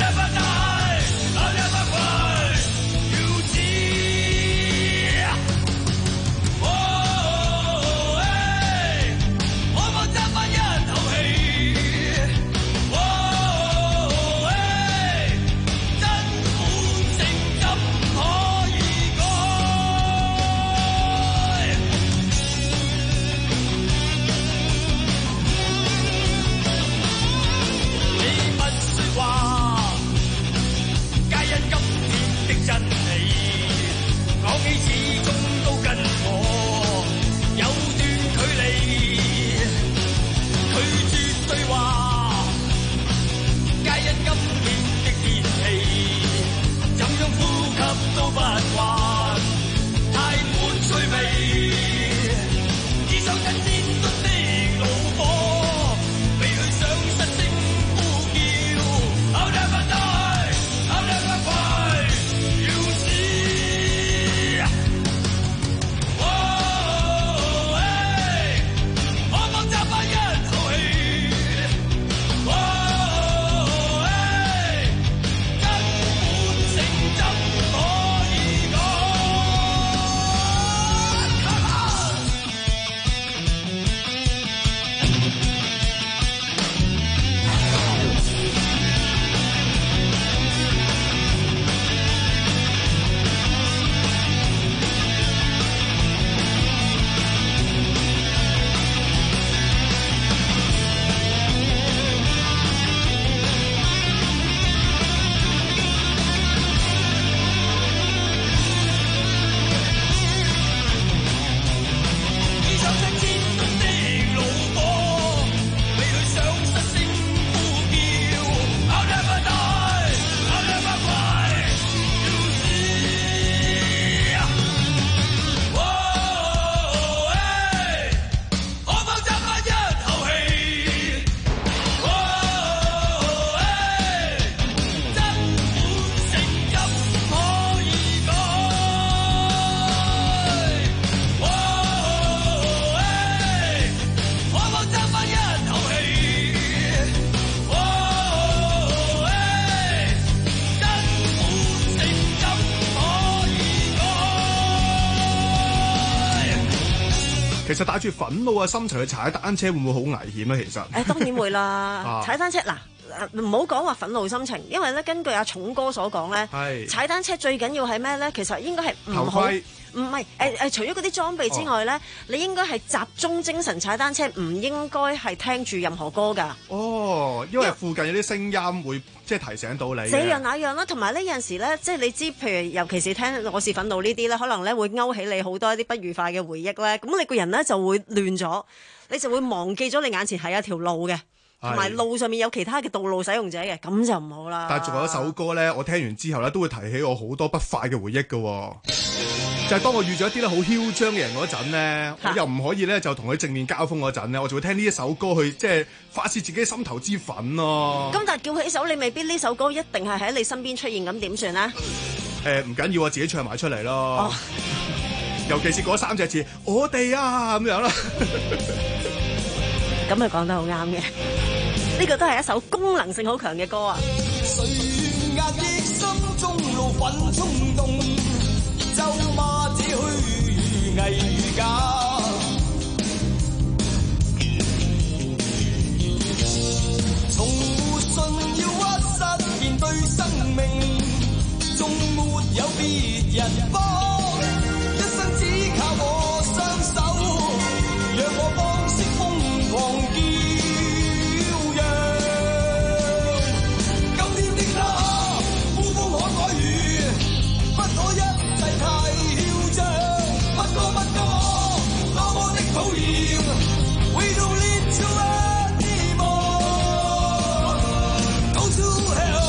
還，太滿趣味。只想跟尖端的怒火，飛去上實聲呼叫。I'll never die, I'll never cry, you see。哦，嘿，可否揸返一口氣？哦，嘿，根本性怎可以講？只想跟尖端的怒火，飛去上實聲呼叫。I'll never die, I'll never cry, you see。哦，嘿，可否揸返一口氣？哦，嘿，真本性怎可以改？哦，嘿，可否揸返一口氣？哦，嘿，真本性怎可以改？ 其實帶住憤怒嘅心情去踩單車會唔會好危險咧？其實誒當然會啦啊， 踩單車嗱。唔好講話憤怒心情，因為咧根據阿重哥所講咧， 係踩單車最緊要係咩咧？其實應該係唔好， 頭盔唔係誒誒，除咗嗰啲裝備之外咧，你應該係集中精神踩單車，唔應該係聽住任何歌㗎。 哦，因為附近有啲聲音會即係提醒到你嘅。 這樣那樣啦，同埋呢有陣時咧，即係你知，譬如尤其是聽我是憤怒呢啲咧，可能咧會勾起你好多一啲不愉快嘅回憶咧，咁你個人咧就會亂咗，你就會忘記咗你眼前係一條路嘅。同埋路上面有其他嘅道路使用者嘅，咁就唔好啦。 但係仲有一首歌咧，我聽完之後咧，都會提起我好多不快嘅回憶嘅、哦。就係、是、當我遇咗一啲咧好囂張嘅人嗰陣咧，我又唔可以咧就同佢正面交鋒嗰陣咧，我就會聽呢一首歌去即係發泄自己心頭之憤咯。 咁但係叫起手，你未必呢首歌一定係喺你身邊出現，咁點算咧？ 誒唔緊要，我自己唱埋出嚟咯。 哦、 尤其是嗰三隻字，我哋啊咁樣啦。 咁佢講得好啱嘅，呢個都係一首功能性好強嘅歌啊！ 誰壓抑心中怒憤衝動，咒罵這虛偽如假。從沒信要屈膝面對生命，縱沒有別人幫，一生只靠我雙手，讓我方式瘋狂叫揚。今天的他呼風可改語，不可一世太囂張，不過不過多麼的討厭。We don't need to anymore, go to hell。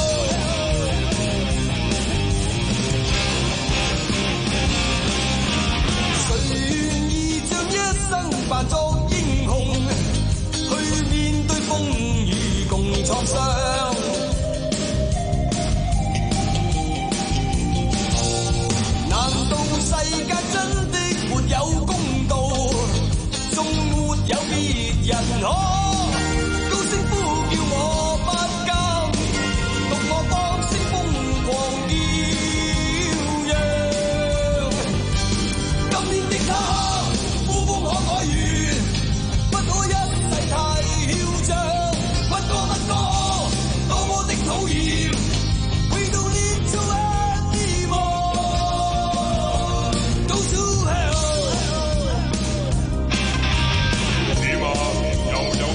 誰願意將一生扮作英雄，去面對風雨共創傷？難道世界真的沒有公道，縱沒有別人可高聲呼叫我不甘，獨我方式瘋狂叫揚。今天的他呼風可改語，不可一世太囂張，不過不過多麼的討厭。We don't need to anymore, go to hell。 點啊？又有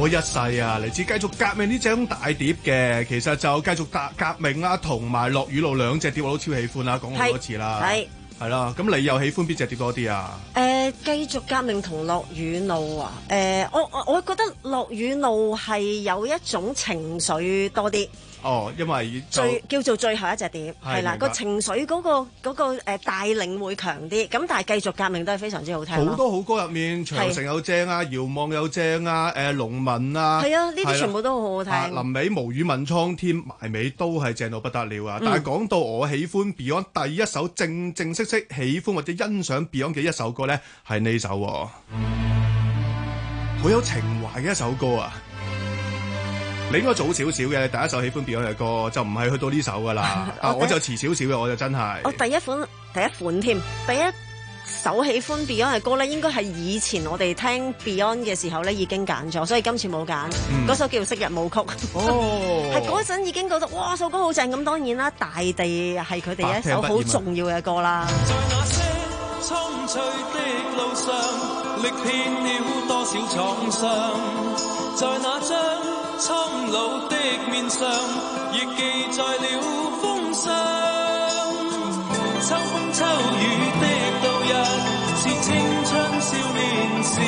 我一世啊，嚟自繼續革命呢張大碟嘅，其實就繼續革革命啊，同埋落雨路兩隻碟我都超喜歡啦，講過好多次啦， 係係啦，咁你又喜歡邊隻碟多啲啊？ 誒、呃，繼續革命同落雨路啊！誒、呃，我我我覺得落雨路係有一種情緒多啲。 哦，因為最叫做最後一隻碟係啦， 明白個情緒嗰、嗰個嗰、嗰個誒帶領會強啲，咁但係繼續革命都係非常之好聽咯。 好多好歌入面，長城有正啊，遙望有正啊，誒農民啊， 係啊，呢啲全部都好好聽。 啊、臨尾無語問蒼天，埋尾都係正到不得了啊！嗯、但係講到我喜歡 Beyond 第一首正正式式喜歡或者欣賞 Beyond 嘅一首歌咧，係呢首、啊，好有情懷嘅一首歌啊！你應該早少少嘅，第一首喜歡 Beyond 嘅歌就唔係去到呢首噶啦，啊我就遲少少嘅，我就真係。 我第一款第一款添，第一首喜歡 Beyond 嘅歌咧，應該係以前我哋聽 Beyond 嘅時候咧已經揀咗，所以今次冇揀。嗰、嗯、首叫《昔日舞曲》。哦，係嗰陣已經覺得哇首歌好正，咁當然啦，大地係佢哋一首好重要嘅歌啦。 在那些蒼翠的路上，歷遍了多少創傷，在那張蒼老的面上，亦記載了風霜。秋風秋雨的度日，是青春少年時，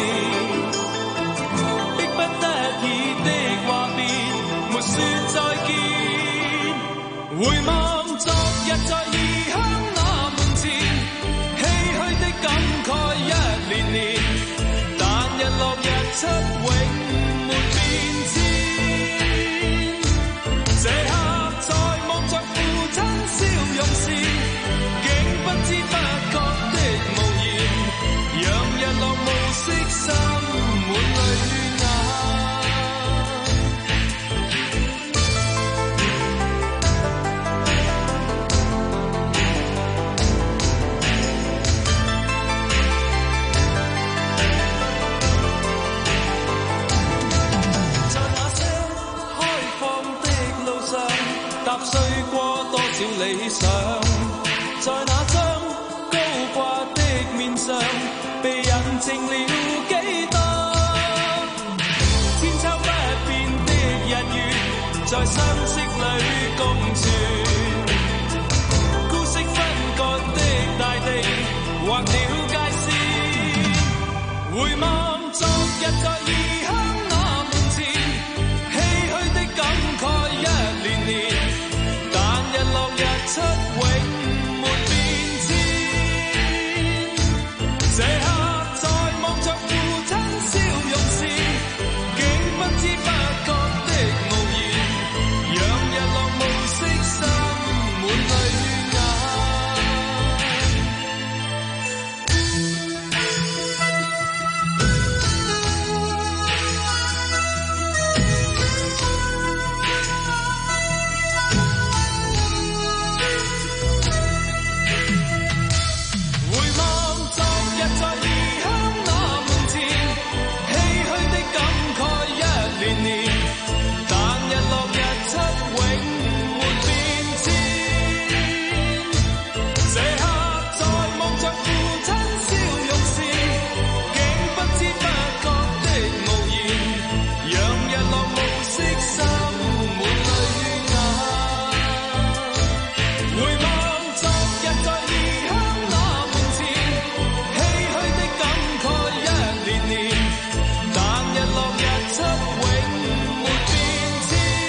迫不得已的話別，沒說再見。回望昨日在異鄉那門前，唏噓的感慨一年年，但日落日出永沒變遷。這刻在望着父親笑容時，竟不知不覺的無言，讓日落暮色心滿淚眼。在那些開放的路上，踏碎過多少理想，在那張高掛的面上，被印證了幾多千秋不變的日月，在相識裏共存，孤色分割的大地劃了界線。回望昨日在異鄉那門前，唏噓的感慨一年年，但日落日出永沒變遷。這刻在望着父親笑容時，竟不知不覺的無言，讓日落暮色心滿淚眼。回望昨日在異鄉那門前，唏噓的感慨一年年，但日落日出永沒變遷。這刻在望着父親笑容時，竟不知不覺的無言，讓日落暮色心滿淚眼。回望昨日在異鄉那門前，唏噓的感慨一年年，但日落日出永沒變遷。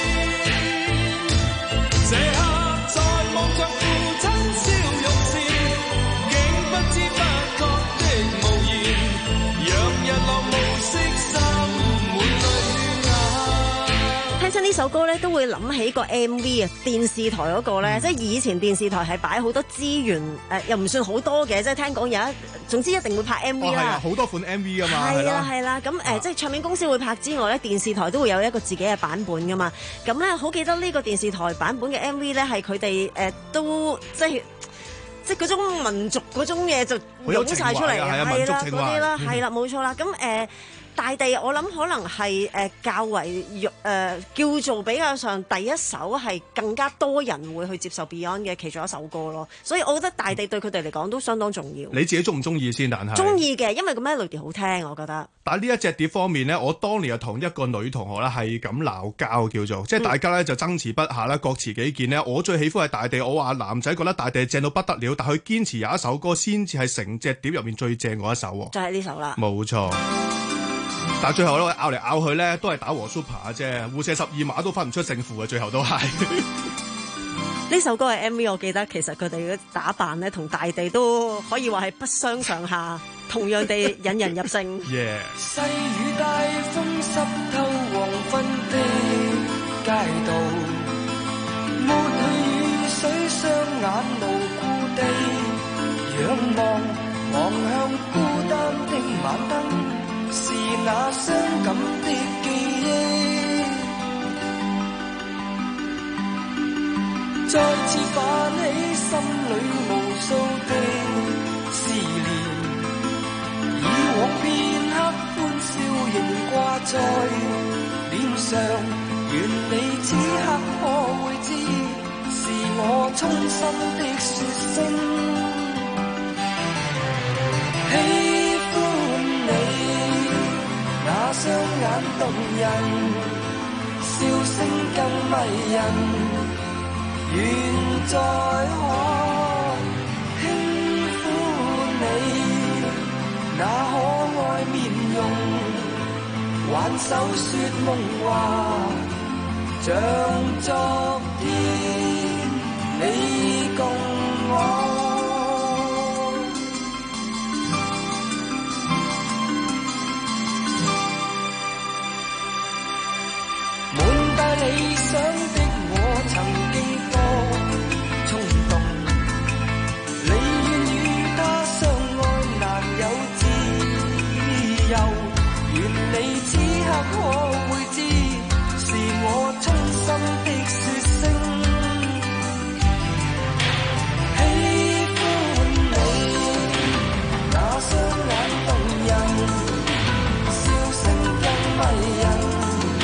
這刻在望着父親笑容時，竟不知不覺的無言，讓日落暮色心滿淚眼。 聽親呢首歌咧，都會諗起個 M V 啊，電視台嗰個咧，即係以前電視台係擺好多資源，誒、又唔算好多嘅，即係聽講有一，總之一定會拍 M V 哦係啊， 啦。 好多款 M V 噶嘛， 係啦啦， 係啦，咁誒、即係唱片公司會拍之外咧，電視台都會有一個自己嘅版本噶嘛。咁咧，好記得呢個電視台版本嘅 M V 咧，係佢哋誒都即係即係嗰種民族嗰種嘢就好有湧晒出嚟， 情懷啊係啊係啦民族情懷嗰啲啦， 嗯係啦冇錯啦。咁誒。 大地我諗可能係誒、呃、較為誒、呃、叫做比較上第一首係更加多人會去接受 Beyond 嘅其中一首歌咯，所以我覺得大地對佢哋嚟講都相當重要。 你自己中唔中意先？但係中意嘅，因為個 melody 好聽，我覺得。 但係呢一隻碟方面呢，我當年又同一個女同學咧係咁鬧交，叫做即係大家咧就爭持不下啦，各持己見呢。我最喜歡係大地，我話男仔覺得大地正到不得了，但佢堅持有一首歌先至係成隻碟入面最正嗰一首喎。 就係呢首啦。 冇錯。但係最後咧，拗嚟拗去咧，都係打和 super 啫，互射十二碼都分唔出勝負嘅，最後都係。 呢首歌嘅 M V， 我記得其實佢哋嘅打扮咧，同大地都可以話係不相上下，同樣地引人入勝。 Yeah。 細雨大風濕透黃昏的街道，抹去雨水，雙眼無故地仰望，望向孤單的晚燈。是那傷感的記憶，再次泛起心裏無數的思念。以往片刻歡笑仍掛在臉上，願你此刻可會知，是我衷心的說聲。那雙眼動人，笑聲更迷人，願再可輕撫你那可愛面容，挽手說夢話，像昨天你共我。理想的我曾經多衝動，你願與他相愛難有自由，願你此刻可會知，是我衷心的說聲。喜歡你那雙眼動人，笑聲更迷人。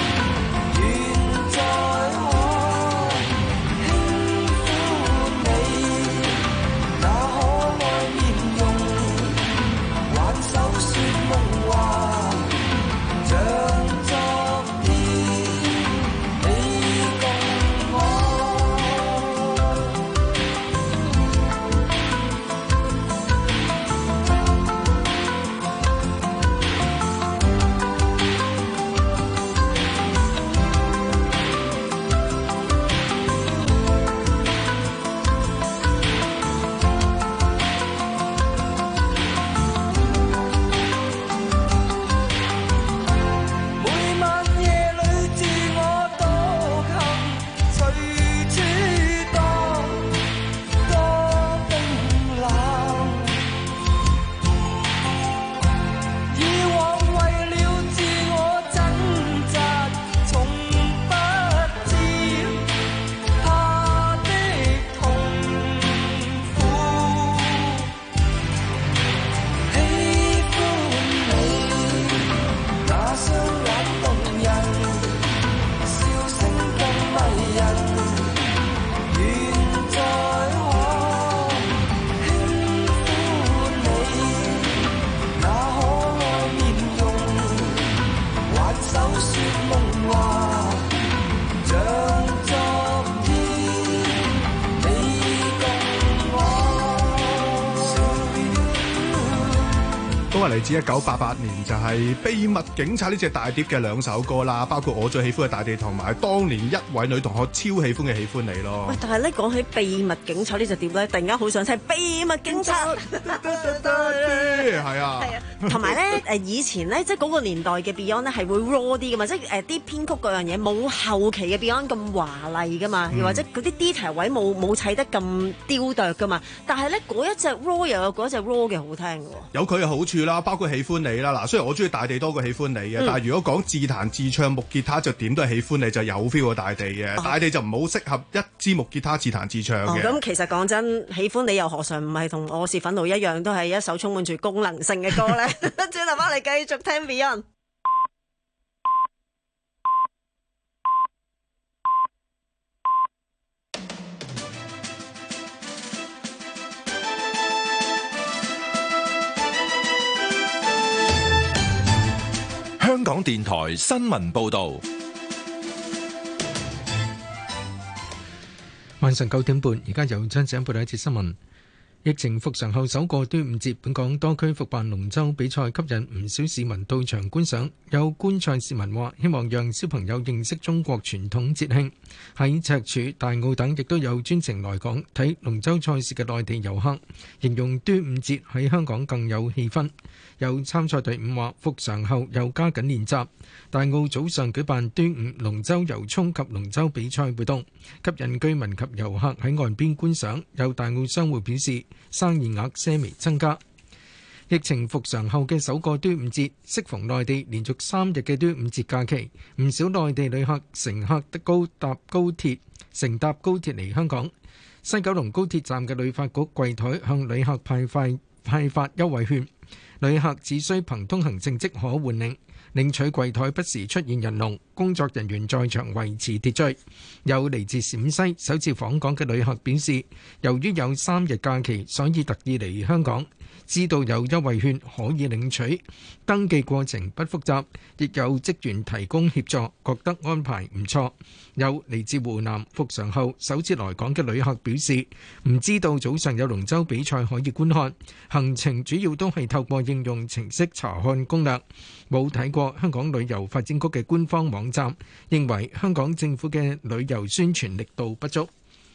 嚟自一九八八年就係、是《秘密警察》呢隻大碟嘅兩首歌啦，包括我最喜歡嘅大地同埋當年一位女同學超喜歡嘅喜歡你咯。 喂，但係咧講起《秘密警察》呢隻碟咧，突然間好想聽《秘密警察》。 係啊， 係啊，同埋咧誒以前咧即係嗰個年代嘅 Beyond 咧係會 raw 啲噶嘛，即係誒啲編曲嗰樣嘢冇後期嘅 Beyond 咁華麗噶嘛，又、嗯、或者嗰啲 detail 位冇冇砌得咁雕琢噶嘛。但係咧嗰一隻 raw 又有嗰一隻 raw 嘅好聽嘅喎。 有佢嘅好處啦，包括喜歡你啦。嗱，雖然我中意大地多過喜歡你嘅、嗯，但係如果講自彈自唱木吉他就點都係喜歡你就有 feel 過大地嘅、哦。大地就唔好適合一支木吉他自彈自唱嘅。 咁、哦、其實講真，喜歡你又何嘗唔係同我是憤怒一樣，都係一首充滿住功能性嘅歌咧。轉頭翻嚟繼續聽 Beyond。 港電台新聞報道。 晚上九點半，而家有張子欣報道一節新聞。疫情復常後首個端午節，本港多區復辦龍舟比賽，吸引唔少市民到場觀賞。有觀賽市民話：希望讓小朋友認識中國傳統節慶。喺赤柱、大澳等亦都有專程來港睇龍舟賽事嘅內地遊客，形容端午節喺香港更有氣氛。有參賽隊伍話：復常後又加緊練習。大澳早上舉辦端午龍舟遊涌及龍舟比賽活動，吸引居民及遊客喺岸邊觀賞。有大澳商戶表示，生意額些微增加。疫情復常後嘅首個端午節，適逢內地連續三日嘅端午節假期，唔少內地旅客乘客得高搭高鐵，乘搭高鐵嚟香港。西九龍高鐵站嘅旅發局櫃台向旅客派發派發優惠券，旅客只需憑通行證即可換領。領取櫃台不時出現人龍，工作人員在場維持秩序。有嚟自陝西首次訪港嘅旅客表示，由於有三日假期，所以特意嚟香港。知道有優惠券可以領取，登記過程不複雜，亦有職員提供協助，覺得安排唔錯。有嚟自湖南復常後首次來港嘅旅客表示，唔知道早上有龍舟比賽可以觀看，行程主要都係透過應用程式查看攻略，冇睇過香港旅遊發展局嘅官方網站，認為香港政府嘅旅遊宣傳力度不足。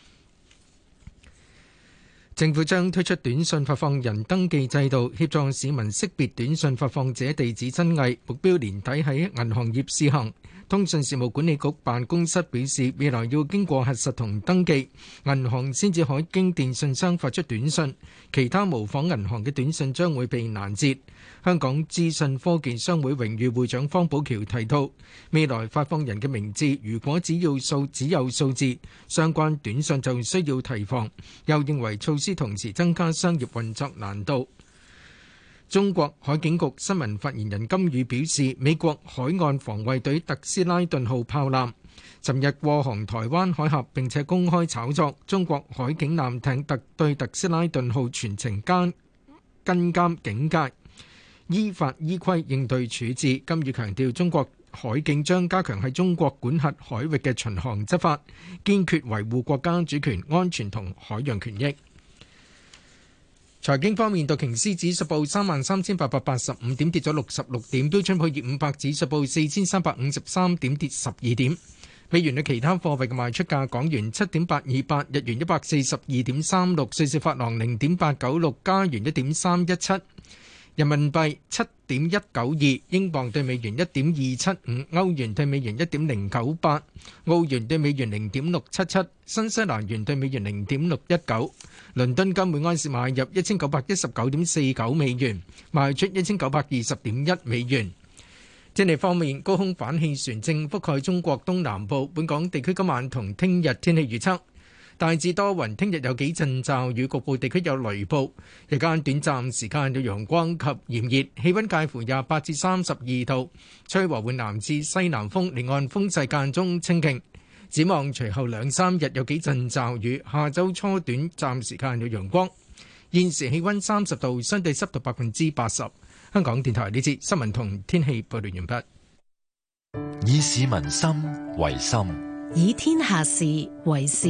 政府將推出短信發放人登記制度，協助市民識別短信發放者地址真偽，目標年底喺銀行業試行。通訊事務管理局辦公室表示，未來要經過核實同登記，銀行先至可以經電信商發出短信，其他模仿銀行嘅短信將會被攔截。香港資訊科技商會榮譽會長方寶橋提到，未來發放人嘅名字如果只要數只有數字，相關短信就需要提防。又認為措施同時增加商業運作難度。中國海警局新聞發言人金宇表示，美國海岸防衛隊特斯拉頓號炮艦尋日過航台灣海峽，並且公開炒作中國海警艦艇特對特斯拉頓號全程監跟監警戒，依法依規應對處置。金宇強調，中國海警將加強喺中國管轄海域嘅巡航執法，堅決維護國家主權、安全同海洋權益。財經方面，道瓊斯指數報三萬三千八百八十五點，跌咗六十六點；標準普爾五百指數報四千三百五十三點，跌十二點。美元對其他貨幣嘅賣出價：港元七點八二八，日元一百四十二點三六，瑞士法郎零點八九六，加元一點三一七，人民幣七點一九二，英鎊對美元一點二七五，歐元對美元一點零九八，澳元對美元零點六七七，新西蘭元對美元零點六一九。倫敦金每安士買入一千九百一十九點四九美元，賣出一千九百二十點一美元。天氣方面，高空反氣旋正覆蓋中國東南部，本港地區今晚同聽日天氣預測大致多雲，聽日有幾陣驟雨，局部地區有雷暴，日間短暫時間有陽光及炎熱，氣溫介乎廿八至三十二度，吹和緩南至西南風，離岸風勢間中清勁。展望隨後兩三日有幾陣驟雨，下週初短暫時間有陽光。現時氣溫三十度，相對濕度百分之八十。香港電台呢節新聞同天氣報道完畢。 以市民心為心， 以天下事為事。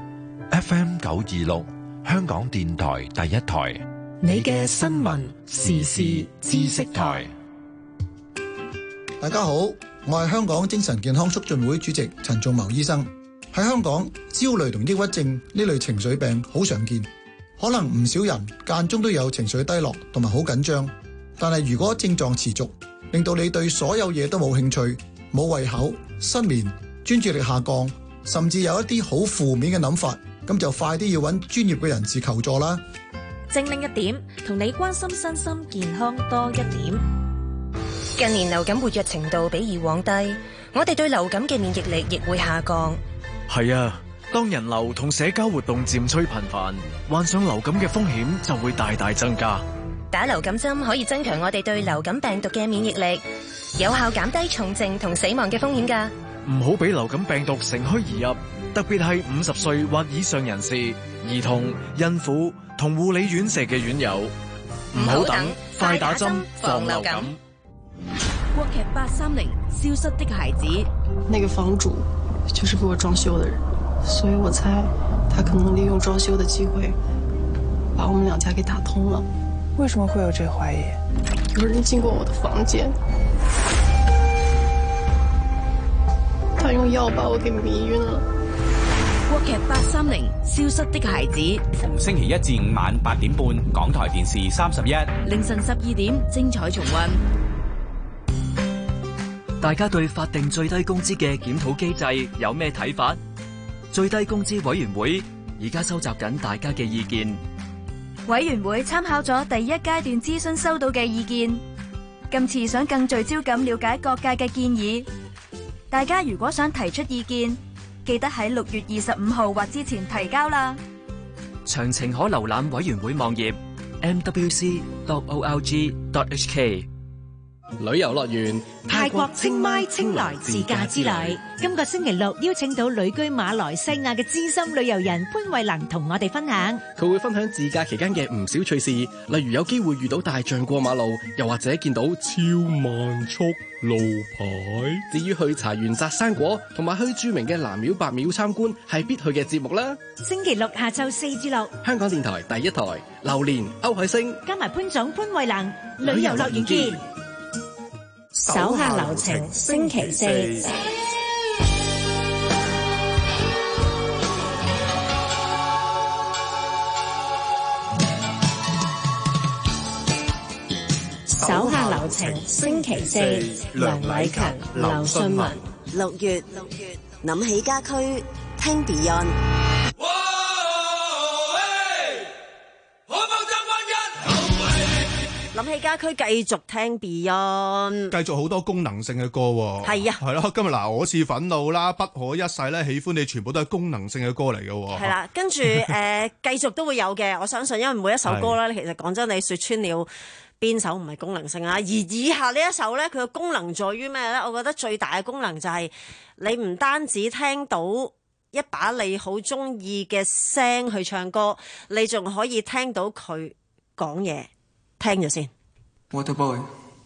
F M 九二六，香港電台第一台， 你嘅新聞時事知識台。 大家好，我係香港精神健康促進會主席陳仲謀醫生。喺香港，焦慮同抑鬱症呢類情緒病好常見，可能唔少人間中都有情緒低落同埋好緊張。但係如果症狀持續，令到你對所有嘢都冇興趣、冇胃口、失眠、專注力下降，甚至有一啲好負面嘅諗法，咁就快啲要揾專業嘅人士求助啦。 精靈一點，同你關心身心健康多一點。 近年流感活躍程度比以往低，我哋對流感嘅免疫力亦會下降。 係啊，當人流同社交活動漸趨頻繁，患上流感嘅風險就會大大增加。 打流感針可以增強我哋對流感病毒嘅免疫力，有效減低重症同死亡嘅風險㗎。 唔好俾流感病毒乘虛而入，特別係五十歲或以上人士、兒童、孕婦同護理院舍嘅院友。唔好等，快打針防流感。 國劇八三零消失的孩子， 那個房主就是給我裝修的人，所以我猜他可能利用裝修的機會把我們兩家給打通了。為什麼會有這懷疑？有人進過我的房間，他用藥把我給迷暈了。 國劇八三零消失的孩子， 逢星期一至五晚八點半，港台電視三十一， 凌晨十二點精彩重溫。 大家對法定最低工資嘅檢討機制有咩睇法？最低工資委員會而家收集緊大家嘅意見。 委員會參考咗第一階段諮詢收到嘅意見，今次想更聚焦咁了解各界嘅建議。大家如果想提出意見，記得喺六月二十五號或之前提交啦。 詳情可瀏覽委員會網頁 m w c dot org dot h k。 旅遊樂園泰國清邁清萊自駕之旅，今個星期六邀請到旅居馬來西亞嘅資深旅遊人潘慧能同我哋分享。 佢會分享自駕期間嘅唔少趣事，例如有機會遇到大象過馬路，又或者見到超慢速路牌。至於去茶園摘生果，同埋去著名嘅南廟白廟參觀，係必去嘅節目啦。 星期六下晝四至六， 香港電台第一台，榴蓮歐海星加埋潘總潘慧能，旅遊樂園見。 手下留情，星期四。手下留情，星期四。梁偉勤、劉信文。 六月，六月，諗起家駒，聽 Beyond。諗起家駒繼續聽 Beyond， 繼續好多功能性嘅歌喎。 係啊， 係咯，今日嗱，我是憤怒啦，不可一世咧，喜歡你，全部都係功能性嘅歌嚟嘅。 係啦，跟住誒繼續都會有嘅，我相信，因為每一首歌咧，其實講真，你說穿了邊首唔係功能性啊？而以下呢一首咧，佢嘅功能在於咩咧？我覺得最大嘅功能就係你唔單止聽到一把你好中意嘅聲去唱歌，你仲可以聽到佢講嘢。聽咗先。 Waterboy。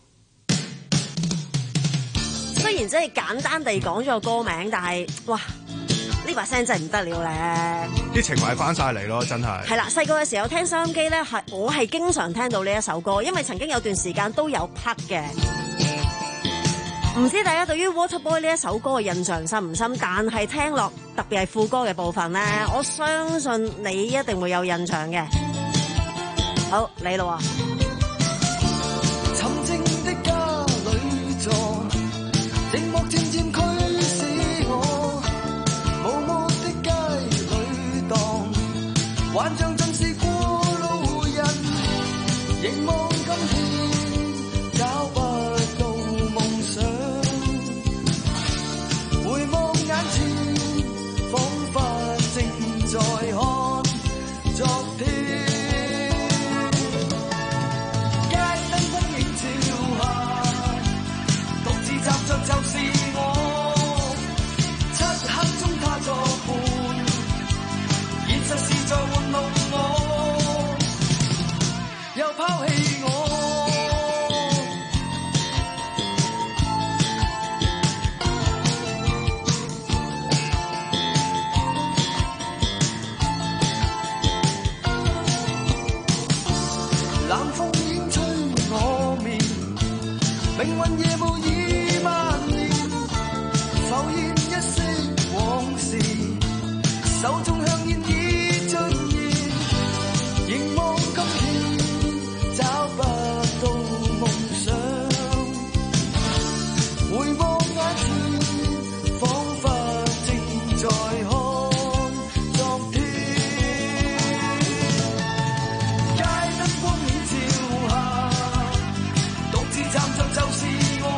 雖然真係簡單地講咗個歌名，但係哇，呢把聲真係唔得了咧！ 啲情懷翻晒嚟咯，真係。係啦，細個嘅時候聽收音機咧，係我係經常聽到呢一首歌，因為曾經有段時間都有 plug 嘅。唔知大家對於 Waterboy 呢一首歌嘅印象深唔深？但係聽落特別係副歌嘅部分咧，我相信你一定會有印象嘅。好，你咯喎。 沉靜的家裏坐，寂寞漸漸驅使我，無幕的街裏蕩，幻象盡是過路人，凝望今天找不到夢想，回望眼前，彷彿正在看昨天。就是我，漆黑中他作伴，現實是在玩弄我，又拋棄我。冷風輕吹我面，命運夜無意。浮現一些往事，手中香煙已盡燃，凝望今天找不到夢想，回望眼前，彷彿正在看昨天。街燈光影照下，獨自站着就是我。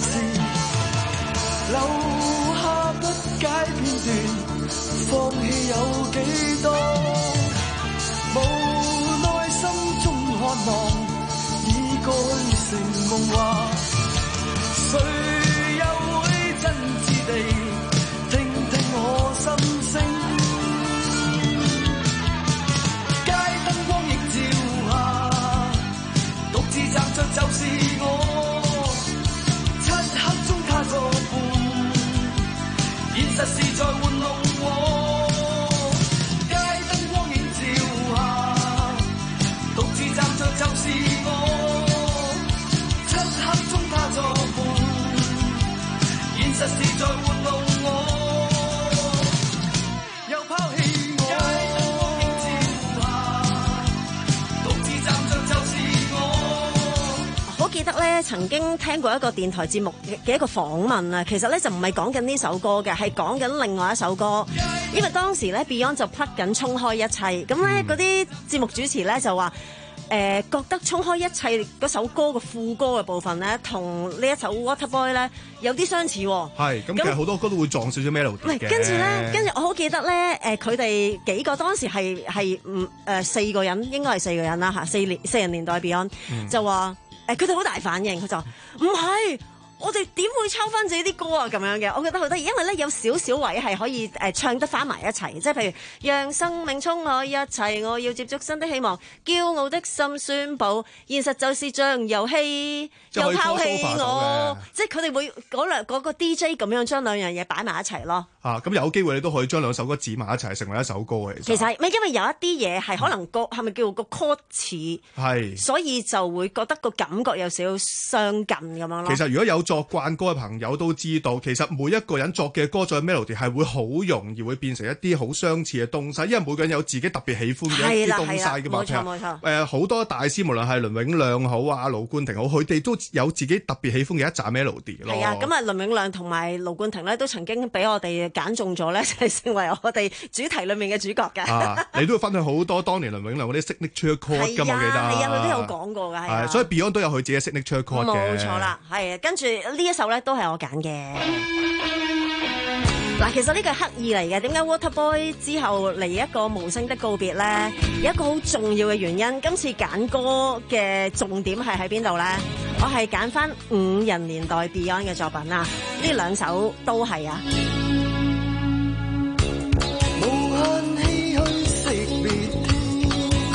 事，留下不解片段，放棄有幾多？無奈心中渴望，已過去成夢話，誰又會真摯地聽聽我心聲？街燈光映照下，獨自站着就是我。漆黑中他作伴，現實是在玩弄我。街燈光映照下，獨自站着就是我。漆黑中他作伴，現實是在玩弄我。又拋棄我。街燈光映照下，獨自站着就是我。 好記得咧，曾經聽過一個電台節目嘅一個訪問啊，其實咧就唔係講緊呢首歌嘅，係講緊另外一首歌。因為當時咧 Beyond 就 plug 緊衝開一切，咁咧嗰啲節目主持咧就話誒、呃、覺得衝開一切嗰首歌嘅副歌嘅部分咧，同呢一首 Waterboy 咧有啲相似喎。 係，咁其實好多歌都會撞少少 melody 嘅。 喂，跟住咧，跟住我好記得咧，誒佢哋幾個當時係係唔誒四個人，應該係四個人啦嚇，四年四人年代 Beyond、嗯、就話誒佢哋好大反應，佢就話唔係。我哋點會抄翻自己啲歌啊？咁樣嘅，我覺得好得意，因為咧有少少位係可以誒、呃、唱得翻埋一齊，即係譬如讓生命衝開一切，我要接觸新的希望，驕傲的心宣佈，現實就是像遊戲，又拋棄我，即係佢哋會嗰兩嗰個 D J 咁樣將兩樣嘢擺埋一齊咯。 啊，咁有機會你都可以將兩首歌剪埋一齊，成為一首歌嘅。 其實咪因為有一啲嘢係可能個係咪叫個 chord 似， 係，所以就會覺得個感覺有少少相近咁樣咯。 其實如果有作慣歌嘅朋友都知道，其實每一個人作嘅歌，作嘅 melody 係會好容易會變成一啲好相似嘅東西，因為每個人有自己特別喜歡嘅一啲東西嘅嘛。 冇錯冇錯。 誒好、呃、多大師，無論係倫永亮好啊、盧冠廷好，佢哋都有自己特別喜歡嘅一紮 melody 咯。 係啊，咁啊，倫永亮同埋盧冠廷咧都曾經俾我哋揀中咗咧，就係成為我哋主題裡面嘅主角嘅。 啊，你都會分享好多當年倫永亮嗰啲 signature chord 㗎嘛，我記得。係啊， 佢都有講過㗎。係， 所以 Beyond 都有佢自己 signature chord 嘅。 冇錯啦，係跟住呢一首咧都係我揀嘅。嗱，其實呢個係刻意嚟嘅。點解 Waterboy 之後嚟一個無聲的告別咧？有一個好重要嘅原因。今次揀歌嘅重點係喺邊度咧？我係揀翻五人年代 Beyond 嘅作品啊！呢兩首都係啊。 無限唏噓惜別天，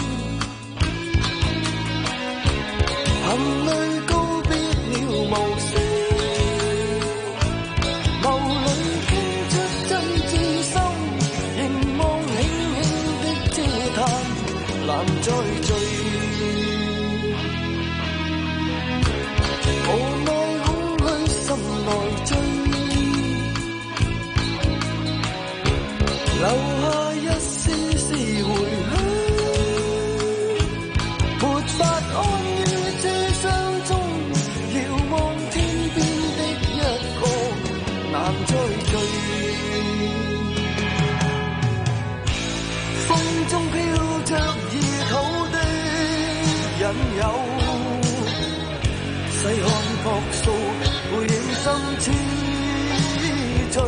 含淚告別了無聲，眸裏傾出真摯心，凝望輕輕的嗟嘆，難再聚。無奈空虛心內追，留下一絲絲回響，沒法安於這傷中，遙望天邊的一個，難再聚。風中飄着異土的引誘，細看樸素背影心痴醉。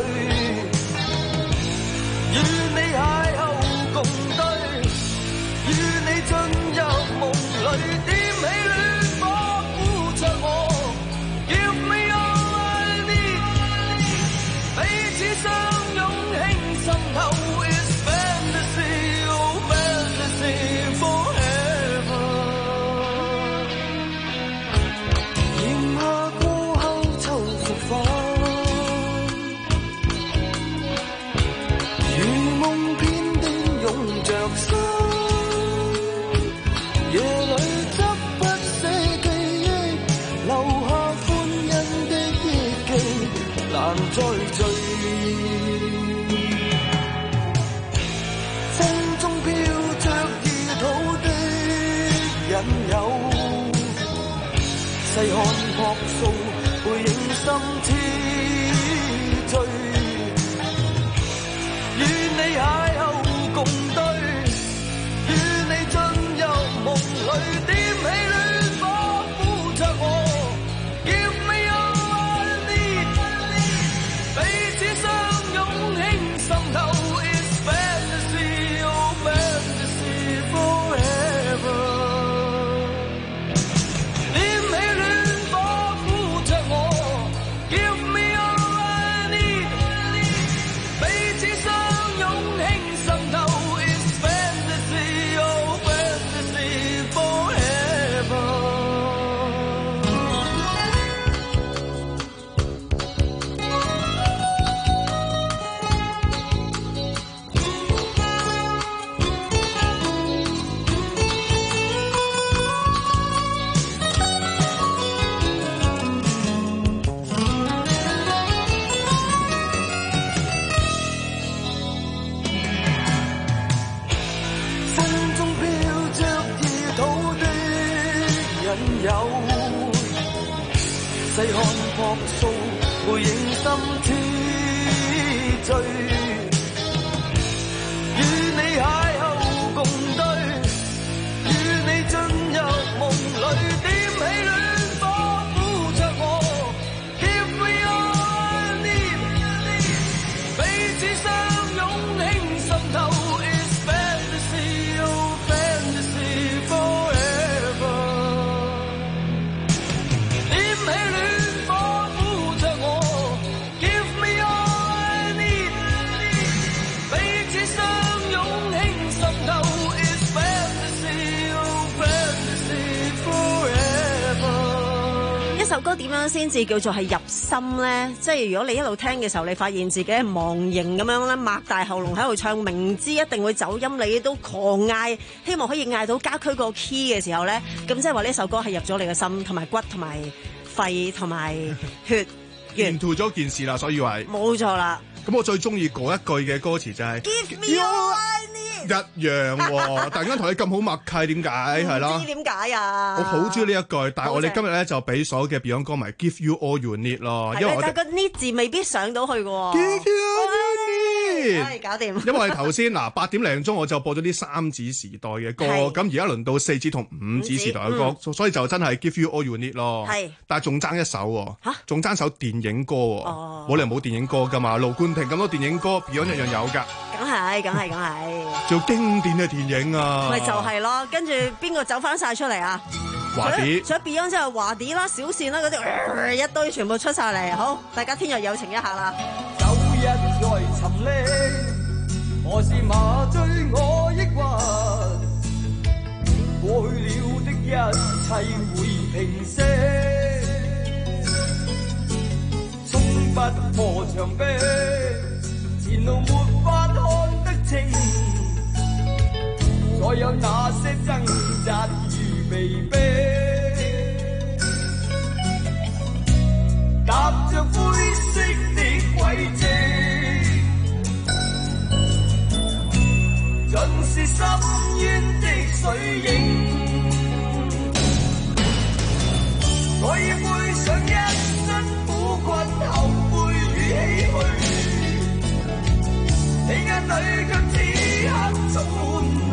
與你邂逅共對，與你進入夢裏，點起戀火呼着我 Give me all I need， 彼此相擁輕滲透 It's fantasy, oh fantasy forever。 炎夏過後秋復返，夜裏執不捨記憶，留下歡欣的憶記，難再聚。風中飄着異土的引誘，細看樸素背影心痴醉，與你邂逅共對，與你進入夢裏，點起戀火呼着我 Give me all I 脱罪，與你邂逅共對，與你進入夢裏，點起戀火撫着我 ，Give me all I need， 彼此相擁輕滲透 ，It's fantasy oh fantasy forever， 點起戀火撫着我 ，Give me all I need， 彼此相擁輕滲透 ，It's fantasy oh fantasy forever。 一首歌點樣先至叫做係入心咧？即係如果你一路聽嘅時候，你發現自己係忘形咁樣咧，擘大喉嚨喺度唱，明知一定會走音，你都狂嗌，希望可以嗌到家駒個 key 嘅時候咧，咁即係話呢首歌係入咗你嘅心，同埋骨，同埋肺，同埋血。完 into 咗件事啦，所以話係冇錯啦。 咁我最中意嗰一句嘅歌詞就係、是、 Give me all I need。 一樣喎、哦，突然間同你咁好默契，點解係啦？ 唔知點解啊？ 我好中意呢一句，但係我哋今日咧就俾所有嘅 Beyond 歌迷 Give you all you need 咯，因為我哋但係個 need 字未必上到去嘅喎。 Give you all you need， 唉，搞掂。 因為我哋頭先嗱八點零鐘我就播咗啲三子時代嘅歌，咁而家輪到四子同五子時代嘅歌，嗯、所以就真係 Give you all you need 咯。係，但係仲爭一首喎，仲爭首電影歌喎，冇理由冇電影歌㗎嘛。盧冠廷咁多電影歌 Beyond 一樣有㗎。 梗係，梗係，梗係。 做經典嘅電影啊！ 咪就係咯，跟住邊個走翻晒出嚟啊？ 華啲， 除咗 Beyond 之後，華啲啦、小倩啦嗰啲、呃、一堆全部出晒嚟。好，大家天若有情一下啦。 有日在沉溺，何時麻醉我抑鬱？過去了的一切會平息，衝不破牆壁，前路沒法看得清。所有那些掙扎如被逼，踏着灰色的軌跡，盡是深淵的水影。我已背上一身苦困、後悔與唏噓，你眼裏卻此刻充滿淚。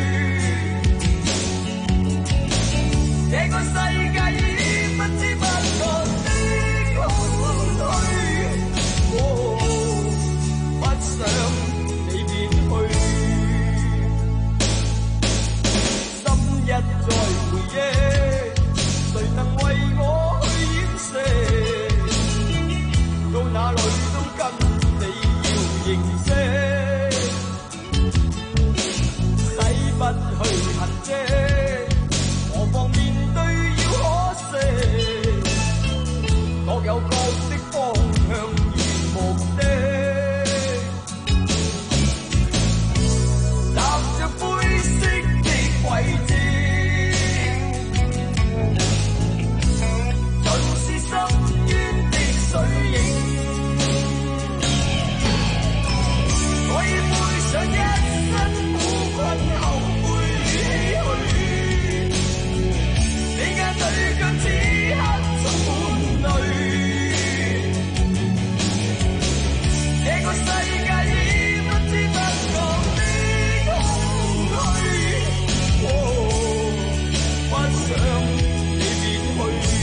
這個世界已不知不覺的空虛，哦，不想你變去，心一再回憶，誰能為我去掩飾？到哪裏都跟你要認識，洗不去痕跡。何妨面對要可惜，各有各的方向與目的，踏着灰色的軌跡，盡是深淵的水影。我已背上一身苦困、後悔與唏噓，你眼裏卻此刻充滿淚。這個世界已不知不覺的空虛，哦，不想你變去。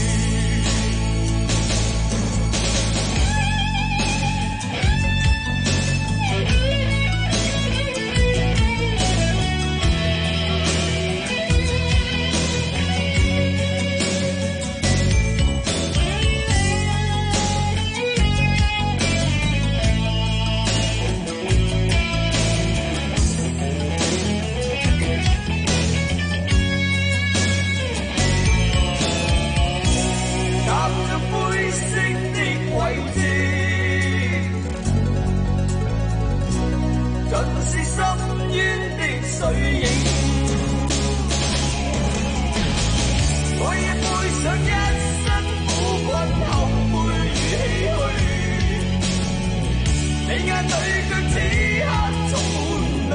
踏着灰色的軌跡，盡是深淵的水影。我已背上一身苦困、後悔與唏噓，你眼裏卻此刻充滿淚。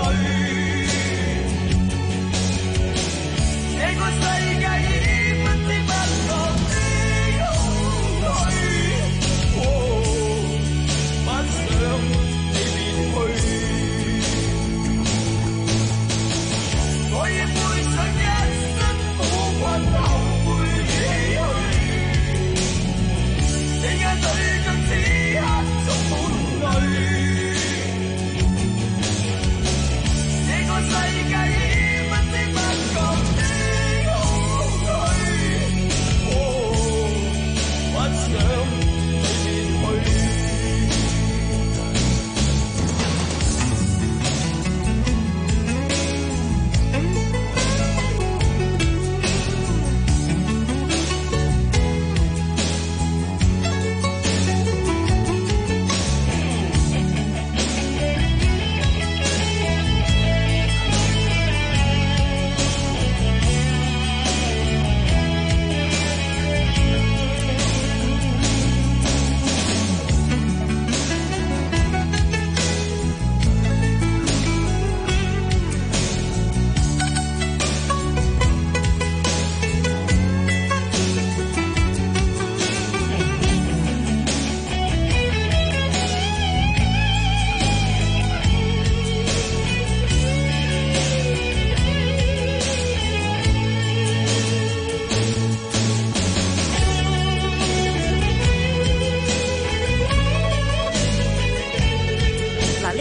這個世界已不知不覺的空虛，哦，不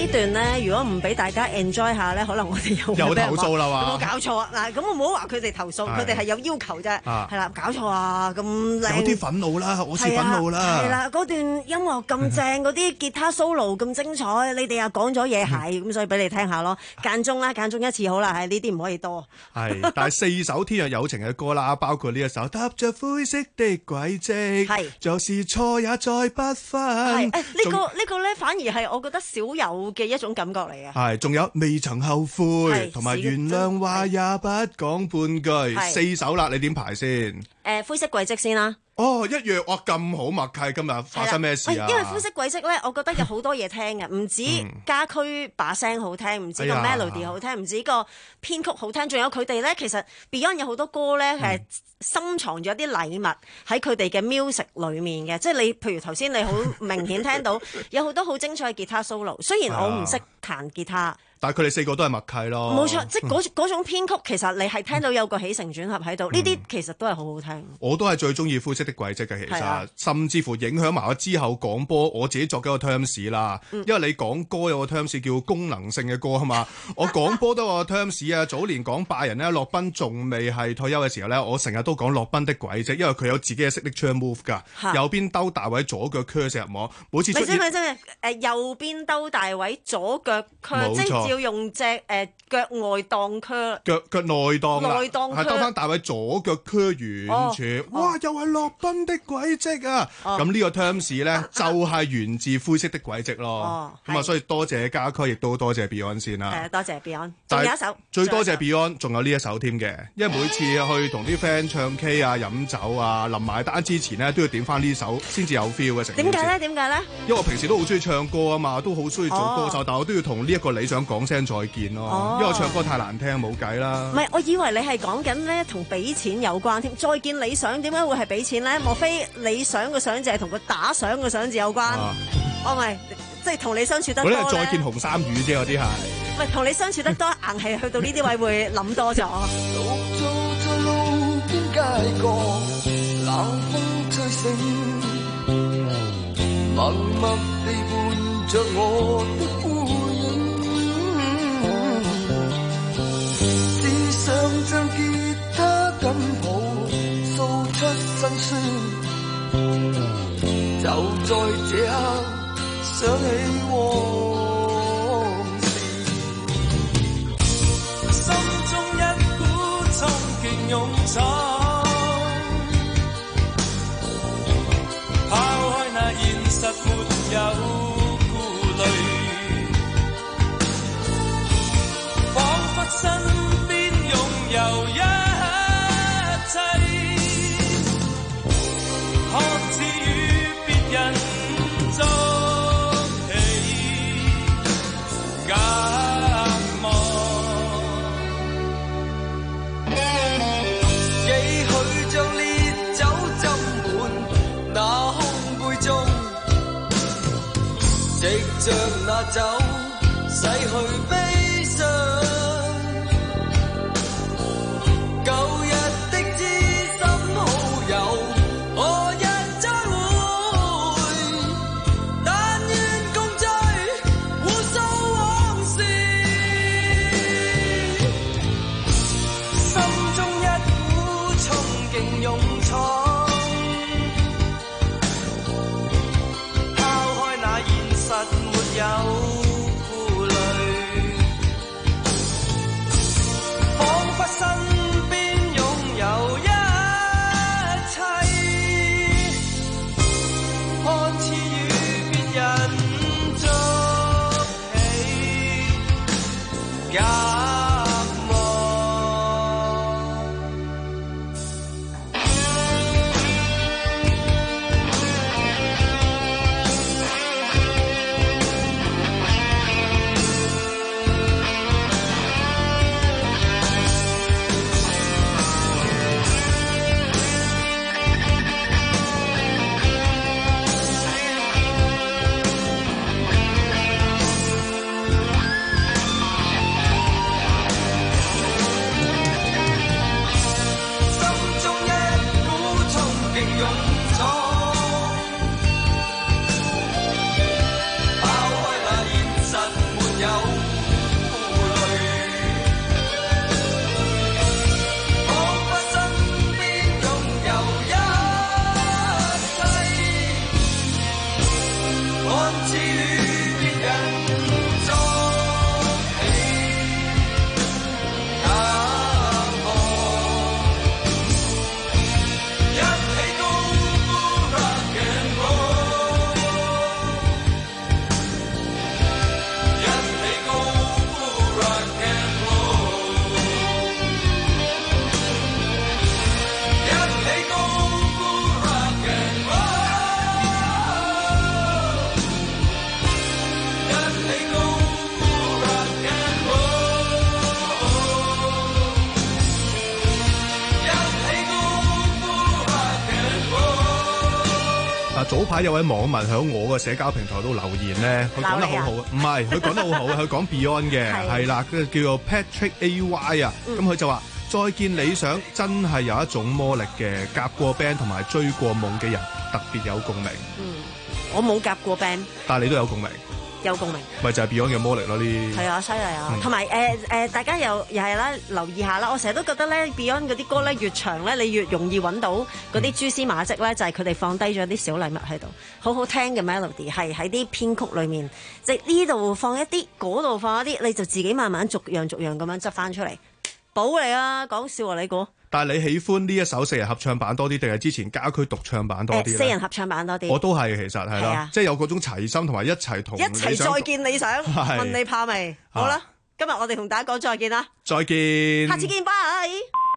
段咧，如果唔俾大家 enjoy 下咧，可能我哋又有投訴啦嘛， 有冇搞錯啊？嗱，咁我唔好話佢哋投訴，佢哋係有要求啫，係啦，搞錯啊，咁靚， 有啲憤怒啦，我是憤怒啦， 係啦，嗰段音樂咁正，嗰啲吉他 solo 咁精彩，你哋又講咗嘢係，咁所以俾你聽下咯，間中啦，間中一次好啦，係呢啲唔可以多。 係，但係四首天若有情嘅歌啦，包括呢一首踏着灰色的軌跡，係，就是錯也再不分。係，誒呢個呢個咧反而係我覺得少有嘅一種感覺嚟嘅。 係，仲有未曾後悔，同埋原諒話也不講半句，四首啦，你點排先？ 誒灰色軌跡先啦。 哦，一樣哇，咁好默契，今日發生咩事啊？ 因為灰色軌跡咧，我覺得有好多嘢聽嘅，唔止家駒把聲好聽，唔止個 melody 好聽，唔止個編曲好聽，仲有佢哋咧。其實 Beyond 有好多歌咧係深藏咗啲禮物喺佢哋嘅 music 裡面嘅，即係你譬如頭先你好明顯聽到有好多好精彩嘅吉他 solo， 雖然我唔識彈吉他。 但係佢哋四個都係默契咯， 冇錯，即係嗰嗰種編曲，其實你係聽到有個起承轉合喺度，呢啲、嗯、其實都係好好聽。 我都係最中意灰色的軌跡嘅，其實、啊、甚至乎影響埋我之後講波，我自己作幾個 terms 啦。嗯、因為你講歌有個 terms 叫功能性嘅歌啊嘛，我講波都有個 terms 啊。早年講拜仁咧，洛賓仲未係退休嘅時候咧，我成日都講洛賓的軌跡，因為佢有自己嘅 signature move 㗎，啊、右邊兜大位，左腳 curve 入網，每次出現。咪真係誒右邊兜大位，左腳 curve，即係要用隻。誒腳外檔區， 腳腳內檔啦，係兜翻大位左腳區圓柱，哇！又係洛賓的軌跡啊！咁呢個 terms 咧就係源自灰色的軌跡咯。咁啊，所以多謝家駒，亦都多謝 Beyond 先啦。 係多謝 Beyond。仲有一首， 最多謝 Beyond，仲有呢一首添嘅，因為每次去同啲 friend 唱 K 啊、飲酒啊、臨埋單之前咧，都要點翻呢首先至有 feel 嘅成。 點解咧？點解咧？ 因為我平時都好中意唱歌啊嘛，都好中意做歌手，但我都要同呢一個理想講聲再見。哦、因為我唱歌太難聽，冇計啦。 唔係，我以為你係講緊咧同俾錢有關添。再見理想點解會係俾錢咧？莫非理想個想字係同個打賞個賞字有關？啊、哦，唔係，即係同你相處得多咧。 嗰啲係再見紅衫魚啫，嗰啲係。 唔係，同你相處得多，硬係去到呢啲位會諗多咗。 想將吉他緊抱，訴出心酸，就在這刻想起往事，心中一股衝勁勇闖，拋開那現實沒有顧慮，彷彿身有一切，看似與別人作戲，隔膜。幾許將烈酒斟滿那空杯中，藉着那酒洗去悲傷。有顧慮，彷彿身邊擁有一切，看似與別人作戲，隔膜。 排有位網民喺我個社交平台度留言咧，佢講得好好啊，唔係佢講得好好啊，佢講 Beyond 嘅係啦，佢叫做 Patrick A Y 啊，咁佢就話再見理想真係有一種魔力嘅，夾過 band 同埋追過夢嘅人特別有共鳴。 嗯，我冇夾過 band， 但係你都有共鳴。 有共鳴， 咪就係 Beyond 嘅魔力咯呢？ 係啊，犀利啊！同埋誒誒，大家又又係啦，留意下啦。我成日都覺得咧，Beyond 嗰啲歌咧越長咧，你越容易揾到嗰啲蛛絲馬跡咧，就係佢哋放低咗啲小禮物喺度，好好聽嘅 melody 係喺啲編曲裏面，即係呢度放一啲，嗰度放一啲，你就自己慢慢逐樣逐樣咁樣執翻出嚟，寶你啊！講笑啊，你估？ 但係你喜歡呢一首四人合唱版多啲，定係之前家駒獨唱版多啲咧？ 四人合唱版多啲。 我都係其實係啦， 啊、 即係有嗰種齊心同埋一齊同一齊再見理想。問你怕未？好啦，今日我哋同大家講再見啦。 再見。 下次見，拜。